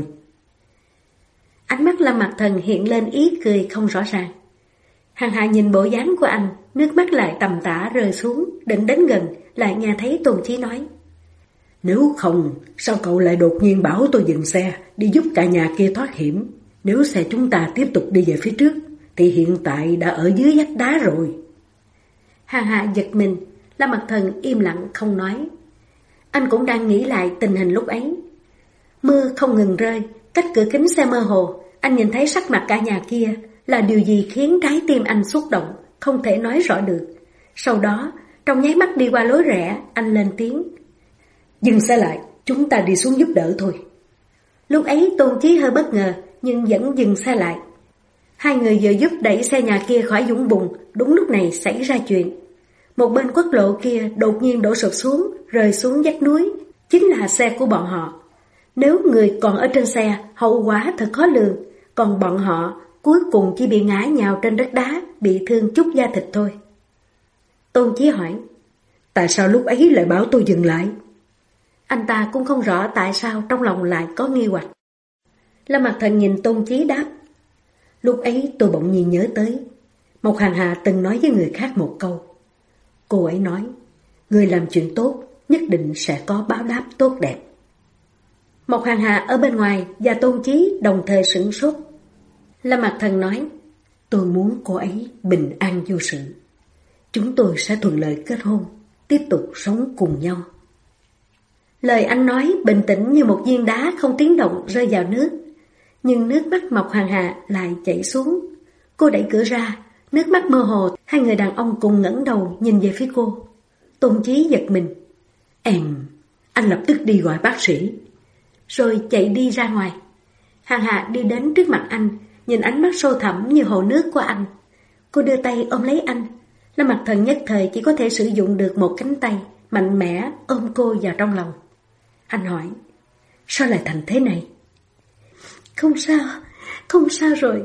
Ánh mắt Lâm Mạc Thần hiện lên ý cười không rõ ràng. Hàng Hạ nhìn bộ dáng của anh, nước mắt lại tầm tã rơi xuống, định đến gần, lại nghe thấy Tôn Chí nói: nếu không, sao cậu lại đột nhiên bảo tôi dừng xe, đi giúp cả nhà kia thoát hiểm? Nếu xe chúng ta tiếp tục đi về phía trước, thì hiện tại đã ở dưới vách đá rồi. Hàng Hạ giật mình, Lâm Mạc Thần im lặng không nói. Anh cũng đang nghĩ lại tình hình lúc ấy. Mưa không ngừng rơi, cách cửa kính xe mơ hồ, anh nhìn thấy sắc mặt cả nhà kia, là điều gì khiến trái tim anh xúc động, không thể nói rõ được. Sau đó, trong nháy mắt đi qua lối rẽ, anh lên tiếng: dừng xe lại, chúng ta đi xuống giúp đỡ thôi. Lúc ấy Tôn Chí hơi bất ngờ, nhưng vẫn dừng xe lại. Hai người vừa giúp đẩy xe nhà kia khỏi vũng bùn, đúng lúc này xảy ra chuyện. Một bên quốc lộ kia đột nhiên đổ sụp xuống, rơi xuống vách núi, chính là xe của bọn họ. Nếu người còn ở trên xe, hậu quả thật khó lường, còn bọn họ cuối cùng chỉ bị ngã nhào trên đất đá, bị thương chút da thịt thôi. Tôn Chí hỏi: tại sao lúc ấy lại bảo tôi dừng lại? Anh ta cũng không rõ tại sao trong lòng lại có nghi hoặc. Lâm Mạc Thần nhìn Tôn Chí đáp: lúc ấy tôi bỗng nhiên nhớ tới Mộc Hàng Hà từng nói với người khác một câu. Cô ấy nói: người làm chuyện tốt nhất định sẽ có báo đáp tốt đẹp. Mộc Hàng Hà ở bên ngoài và Tôn Chí đồng thời sửng sốt. Lâm Mạc Thần nói: tôi muốn cô ấy bình an vô sự. Chúng tôi sẽ thuận lợi kết hôn, tiếp tục sống cùng nhau. Lời anh nói bình tĩnh như một viên đá không tiếng động rơi vào nước. Nhưng nước mắt Mộc Hàng Hà lại chảy xuống. Cô đẩy cửa ra, nước mắt mơ hồ, hai người đàn ông cùng ngẩng đầu nhìn về phía cô. Tôn Chí giật mình. Anh lập tức đi gọi bác sĩ. Rồi chạy đi ra ngoài. Hàng Hà đi đến trước mặt anh, nhìn ánh mắt sâu thẳm như hồ nước của anh. Cô đưa tay ôm lấy anh. Lâm Mạc Thần nhất thời chỉ có thể sử dụng được một cánh tay, mạnh mẽ ôm cô vào trong lòng. Anh hỏi: sao lại thành thế này? Không sao rồi.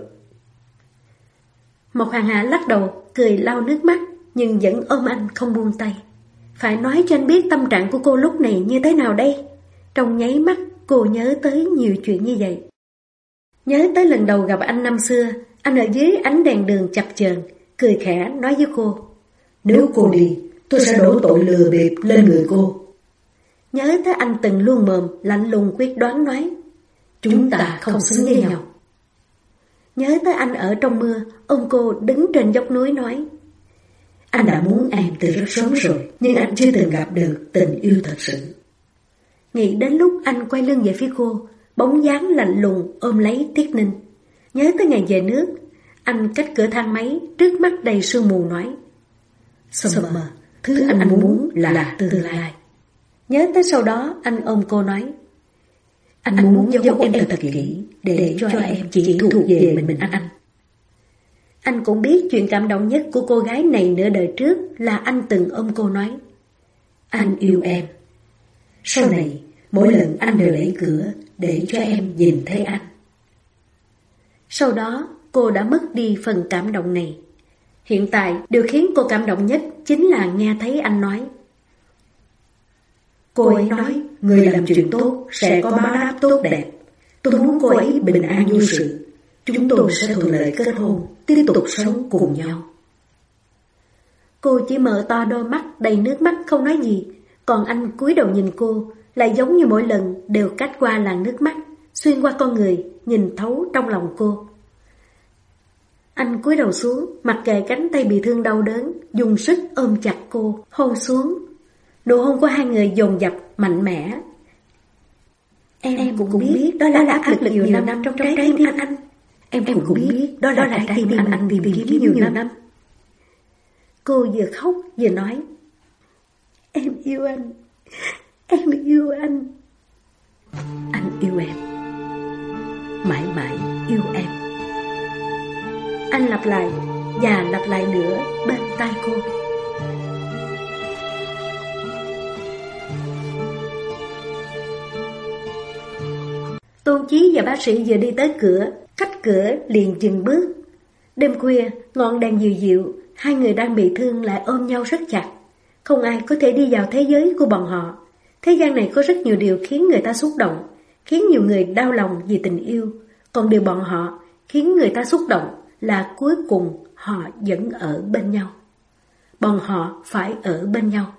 Mộc Hàng Hà lắc đầu, cười lau nước mắt, nhưng vẫn ôm anh không buông tay. Phải nói cho anh biết tâm trạng của cô lúc này như thế nào đây? Trong nháy mắt cô nhớ tới nhiều chuyện như vậy. Nhớ tới lần đầu gặp anh năm xưa, anh ở dưới ánh đèn đường chập chờn, cười khẽ nói với cô: Nếu cô đi, tôi sẽ đổ tội lừa bịp lên người cô. Nhớ tới anh từng luôn mồm, lạnh lùng quyết đoán nói, chúng ta không xứng với nhau. Nhớ tới anh ở trong mưa, ôm cô đứng trên dốc núi nói, anh đã muốn em từ rất sớm rồi, nhưng anh chưa từng gặp được tình yêu thật sự. Nghĩ đến lúc anh quay lưng về phía cô, bóng dáng lạnh lùng ôm lấy Tiết Ninh. Nhớ tới ngày về nước, anh cách cửa thang máy, trước mắt đầy sương mù nói, Summer, thứ anh muốn là tương lai. Nhớ tới sau đó, anh ôm cô nói, anh muốn giấu em thật kỹ, để cho em chỉ thuộc về mình anh. Anh cũng biết chuyện cảm động nhất của cô gái này nửa đời trước là anh từng ôm cô nói, anh yêu em. Sau này, mỗi lần anh đều đẩy cửa để cho em nhìn thấy anh. Sau đó, cô đã mất đi phần cảm động này. Hiện tại, điều khiến cô cảm động nhất chính là nghe thấy anh nói. Cô ấy nói, người làm chuyện tốt sẽ có báo đáp tốt đẹp. Tôi muốn cô ấy bình an vô sự. Chúng tôi sẽ thuận lợi kết hôn, tiếp tục sống cùng nhau. Cô chỉ mở to đôi mắt đầy nước mắt không nói gì, còn anh cúi đầu nhìn cô, lại giống như mỗi lần đều cách qua làn nước mắt, xuyên qua con người, nhìn thấu trong lòng cô. Anh cúi đầu xuống, mặc kệ cánh tay bị thương đau đớn, dùng sức ôm chặt cô, hôn xuống. Nụ hôn của hai người dồn dập, mạnh mẽ. Em cũng biết đó là áp lực nhiều năm trong trái tim anh. Em cũng biết đó là trái tim anh tìm kiếm nhiều năm. Cô vừa khóc vừa nói, em yêu anh, em yêu anh. Anh yêu em, mãi mãi yêu em. Anh lặp lại và lặp lại nữa bên tai cô. Tôn Chí và bác sĩ vừa đi tới cửa, cách cửa liền dừng bước. Đêm khuya, ngọn đèn dịu dịu, hai người đang bị thương lại ôm nhau rất chặt. Không ai có thể đi vào thế giới của bọn họ. Thế gian này có rất nhiều điều khiến người ta xúc động, khiến nhiều người đau lòng vì tình yêu. Còn điều bọn họ khiến người ta xúc động là cuối cùng họ vẫn ở bên nhau. Bọn họ phải ở bên nhau.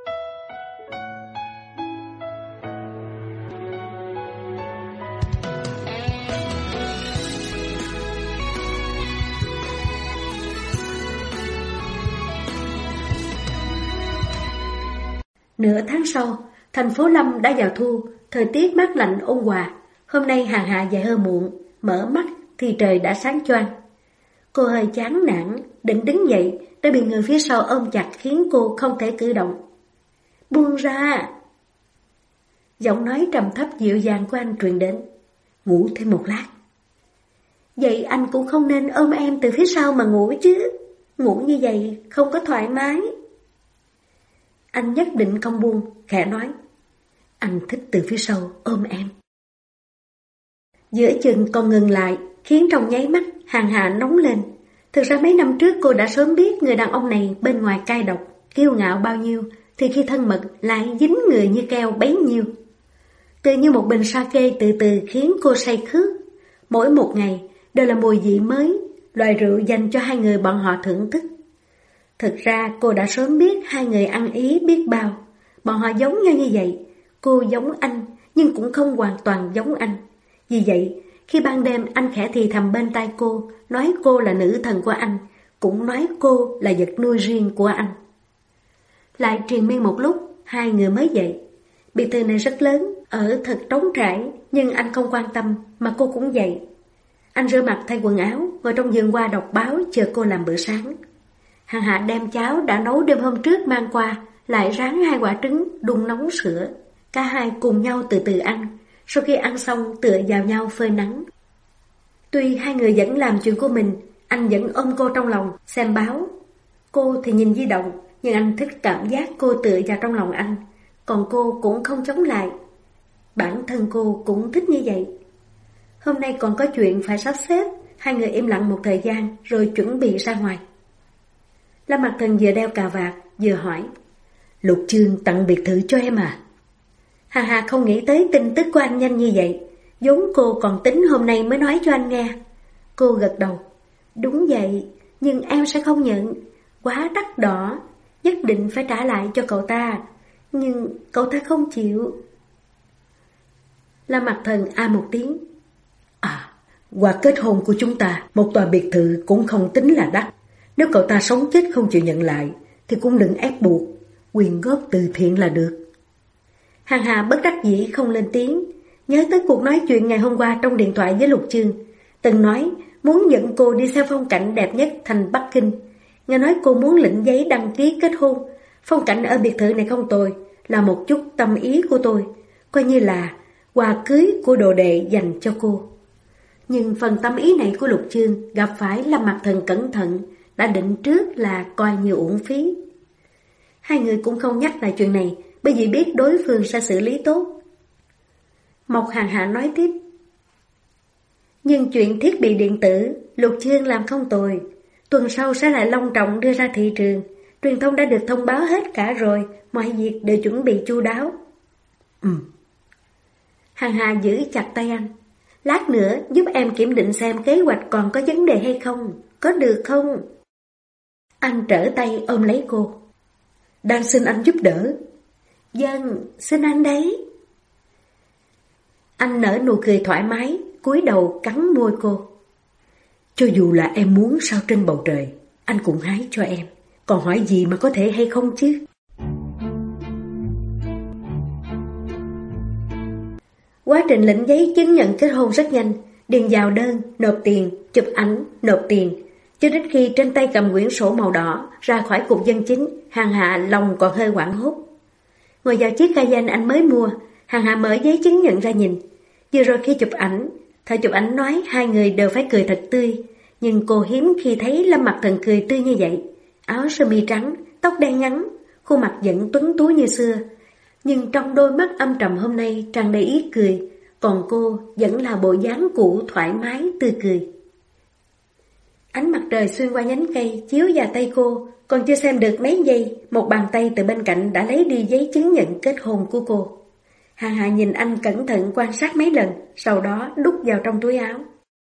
Nửa tháng sau, thành phố Lâm đã vào thu, thời tiết mát lạnh ôn hòa. Hôm nay Hàng Hạ dậy hơi muộn, mở mắt thì trời đã sáng choang. Cô hơi chán nản, định đứng dậy, đã bị người phía sau ôm chặt khiến cô không thể cử động. Buông ra! Giọng nói trầm thấp dịu dàng của anh truyền đến. Ngủ thêm một lát. Vậy anh cũng không nên ôm em từ phía sau mà ngủ chứ. Ngủ như vậy không có thoải mái. Anh nhất định không buông, khẽ nói. Anh thích từ phía sau ôm em. Giữa chừng còn ngừng lại, khiến trong nháy mắt Hàng Hạ nóng lên. Thực ra mấy năm trước cô đã sớm biết người đàn ông này bên ngoài cay độc, kiêu ngạo bao nhiêu, thì khi thân mật lại dính người như keo bấy nhiêu. Tự như một bình sake từ từ khiến cô say khướt. Mỗi một ngày đều là mùi vị mới, loại rượu dành cho hai người bọn họ thưởng thức. Thực ra cô đã sớm biết hai người ăn ý biết bao. Bọn họ giống nhau như vậy. Cô giống anh, nhưng cũng không hoàn toàn giống anh. Vì vậy, khi ban đêm anh khẽ thì thầm bên tai cô, nói cô là nữ thần của anh, cũng nói cô là vật nuôi riêng của anh. Lại triền miên một lúc, hai người mới dậy. Biệt thự này rất lớn, ở thật trống trải, nhưng anh không quan tâm, mà cô cũng dậy. Anh rửa mặt thay quần áo, ngồi trong vườn hoa đọc báo chờ cô làm bữa sáng. Hàng Hạ đem cháo đã nấu đêm hôm trước mang qua, lại rán 2 quả trứng, đun nóng sữa. Cả hai cùng nhau từ từ ăn, sau khi ăn xong tựa vào nhau phơi nắng. Tuy hai người vẫn làm chuyện của mình, anh vẫn ôm cô trong lòng, xem báo. Cô thì nhìn di động, nhưng anh thích cảm giác cô tựa vào trong lòng anh, còn cô cũng không chống lại. Bản thân cô cũng thích như vậy. Hôm nay còn có chuyện phải sắp xếp, hai người im lặng một thời gian rồi chuẩn bị ra ngoài. Lâm Mặc Thần vừa đeo cà vạt vừa hỏi, Lục Chương tặng biệt thự cho em à? Hà Hà không nghĩ tới tin tức của anh nhanh như vậy, vốn cô còn tính hôm nay mới nói cho anh nghe. Cô gật đầu, đúng vậy, nhưng em sẽ không nhận. quá đắt đỏ, nhất định phải trả lại cho cậu ta. Nhưng cậu ta không chịu. Lâm Mặc Thần a một tiếng. Qua kết hôn của chúng ta, một tòa biệt thự cũng không tính là đắt. Nếu cậu ta sống chết không chịu nhận lại, thì cũng đừng ép buộc, quyên góp từ thiện là được. Hằng Hà bất đắc dĩ không lên tiếng, nhớ tới cuộc nói chuyện ngày hôm qua trong điện thoại với Lục Chương. Từng nói muốn dẫn cô đi xem phong cảnh đẹp nhất thành Bắc Kinh. Nghe nói cô muốn lĩnh giấy đăng ký kết hôn. Phong cảnh ở biệt thự này không tồi, là một chút tâm ý của tôi, coi như là quà cưới của đồ đệ dành cho cô. Nhưng phần tâm ý này của Lục Chương gặp phải Lâm Mặc Thần cẩn thận, đã định trước là coi như uổng phí. Hai người cũng không nhắc lại chuyện này, bởi vì biết đối phương sẽ xử lý tốt. Mộc Hàn Hạ nói tiếp. Nhưng chuyện thiết bị điện tử, Lục Chương làm không tồi. Tuần sau sẽ lại long trọng đưa ra thị trường. Truyền thông đã được thông báo hết cả rồi, mọi việc đều chuẩn bị chu đáo. Hàn Hà giữ chặt tay anh. Lát nữa giúp em kiểm định xem kế hoạch còn có vấn đề hay không, có được không? Anh trở tay ôm lấy cô. Đang xin anh giúp đỡ. Vâng, xin anh đấy. Anh nở nụ cười thoải mái, cúi đầu cắn môi cô. Cho dù là em muốn sao trên bầu trời, anh cũng hái cho em. Còn hỏi gì mà có thể hay không chứ? Quá trình lĩnh giấy chứng nhận kết hôn rất nhanh. Điền vào đơn, nộp tiền, chụp ảnh, nộp tiền. Cho đến khi trên tay cầm quyển sổ màu đỏ ra khỏi cục dân chính, Hàn Hạ lòng còn hơi hoảng hốt. Ngồi vào chiếc Cayenne anh mới mua, Hàn Hạ mở giấy chứng nhận ra nhìn. Vừa rồi khi chụp ảnh, thợ chụp ảnh nói hai người đều phải cười thật tươi. Nhưng cô hiếm khi thấy Lâm Mặc Thần cười tươi như vậy. Áo sơ mi trắng, tóc đen ngắn, khuôn mặt vẫn tuấn tú như xưa. Nhưng trong đôi mắt âm trầm hôm nay tràn đầy ý cười, còn cô vẫn là bộ dáng cũ thoải mái, tươi cười. Ánh mặt trời xuyên qua nhánh cây chiếu vào tay cô, còn chưa xem được mấy giây, một bàn tay từ bên cạnh đã lấy đi giấy chứng nhận kết hôn của cô. Hàn Hạ nhìn anh cẩn thận quan sát mấy lần, sau đó đút vào trong túi áo.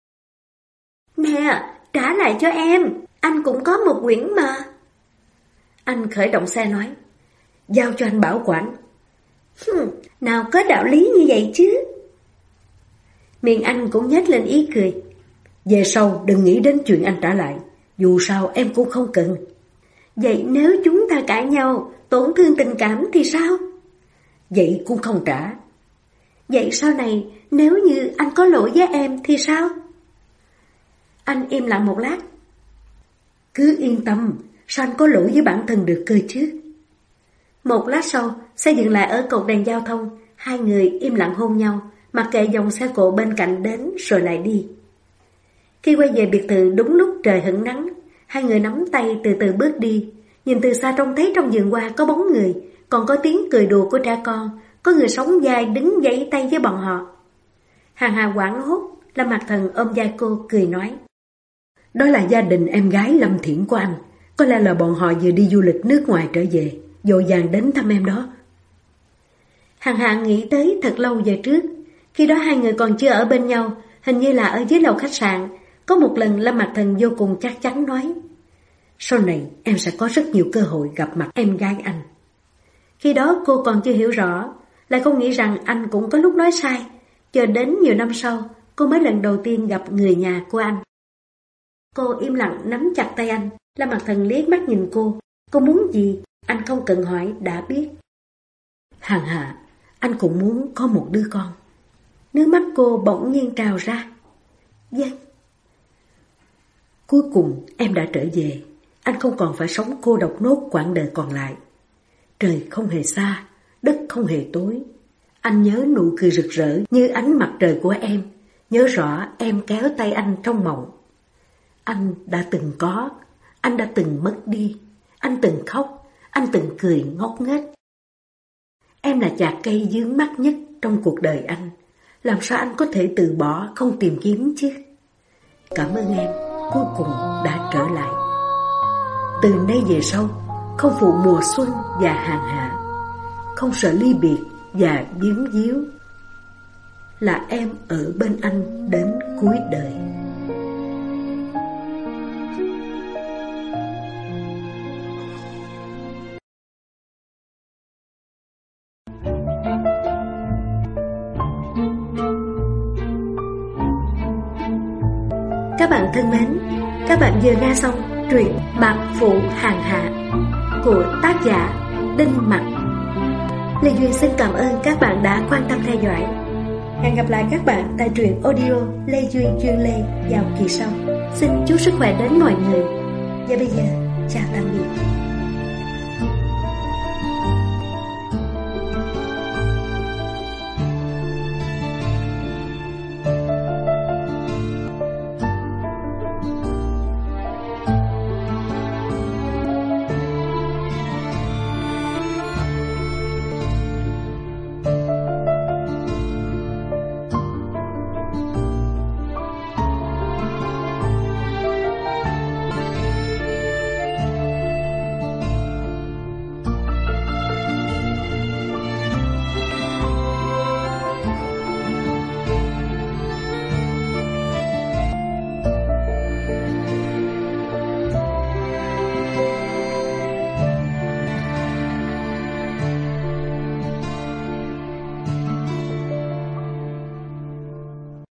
Nè, trả lại cho em, anh cũng có một quyển mà. Anh khởi động xe nói. Giao cho anh bảo quản. Nào có đạo lý như vậy chứ. Miệng anh cũng nhếch lên ý cười. Về sau đừng nghĩ đến chuyện anh trả lại, dù sao em cũng không cần. Vậy nếu chúng ta cãi nhau, tổn thương tình cảm thì sao? Vậy cũng không trả. Vậy sau này nếu như anh có lỗi với em thì sao? Anh im lặng một lát. Cứ yên tâm, sao anh có lỗi với bản thân được cơ chứ? Một lát sau, xe dừng lại ở cột đèn giao thông. Hai người im lặng hôn nhau, mặc kệ dòng xe cộ bên cạnh đến rồi lại đi. Khi quay về biệt thự đúng lúc trời hửng nắng, hai người nắm tay từ từ bước đi. Nhìn từ xa trông thấy trong vườn hoa có bóng người, còn có tiếng cười đùa của trẻ con, có người sống dai đứng giãy tay với bọn họ. Hàn Hà hoảng hốt, Lâm Mặc Thần ôm vai cô cười nói. Đó là gia đình em gái Lâm Thiển của anh, có lẽ là bọn họ vừa đi du lịch nước ngoài trở về, vội vàng đến thăm em đó. Hàn Hà nghĩ tới thật lâu về trước, khi đó hai người còn chưa ở bên nhau, hình như là ở dưới lầu khách sạn. Có một lần Lâm Mặc Thần vô cùng chắc chắn nói, sau này em sẽ có rất nhiều cơ hội gặp mặt em gái anh. Khi đó cô còn chưa hiểu rõ, lại không nghĩ rằng anh cũng có lúc nói sai. Chờ đến nhiều năm sau, cô mới lần đầu tiên gặp người nhà của anh. Cô im lặng nắm chặt tay anh. Lâm Mặc Thần liếc mắt nhìn cô muốn gì, anh không cần hỏi đã biết. Hàn Hạ, anh cũng muốn có một đứa con. Nước mắt cô bỗng nhiên trào ra. Vâng. Cuối cùng em đã trở về, anh không còn phải sống cô độc nốt quãng đời còn lại. Trời không hề xa, đất không hề tối. Anh nhớ nụ cười rực rỡ như ánh mặt trời của em, nhớ rõ em kéo tay anh trong mộng. Anh đã từng có, anh đã từng mất đi, anh từng khóc, anh từng cười ngốc nghếch. Em là chạc cây vướng mắt nhất trong cuộc đời anh, làm sao anh có thể từ bỏ không tìm kiếm chứ? Cảm ơn em, cuối cùng đã trở lại. Từ nay về sau, không phụ mùa xuân và hàng hạ, không sợ ly biệt và biếng víu, là em ở bên anh đến cuối đời. Các bạn thân mến, các bạn vừa nghe xong truyện Mạc Phụ Hàng Hạ của tác giả Đinh Mặc. Lê Duyên xin cảm ơn các bạn đã quan tâm theo dõi. Hẹn gặp lại các bạn tại truyện audio Lê Duyên Chuyên Lê vào kỳ sau. Xin chúc sức khỏe đến mọi người. Và bây giờ, chào tạm biệt.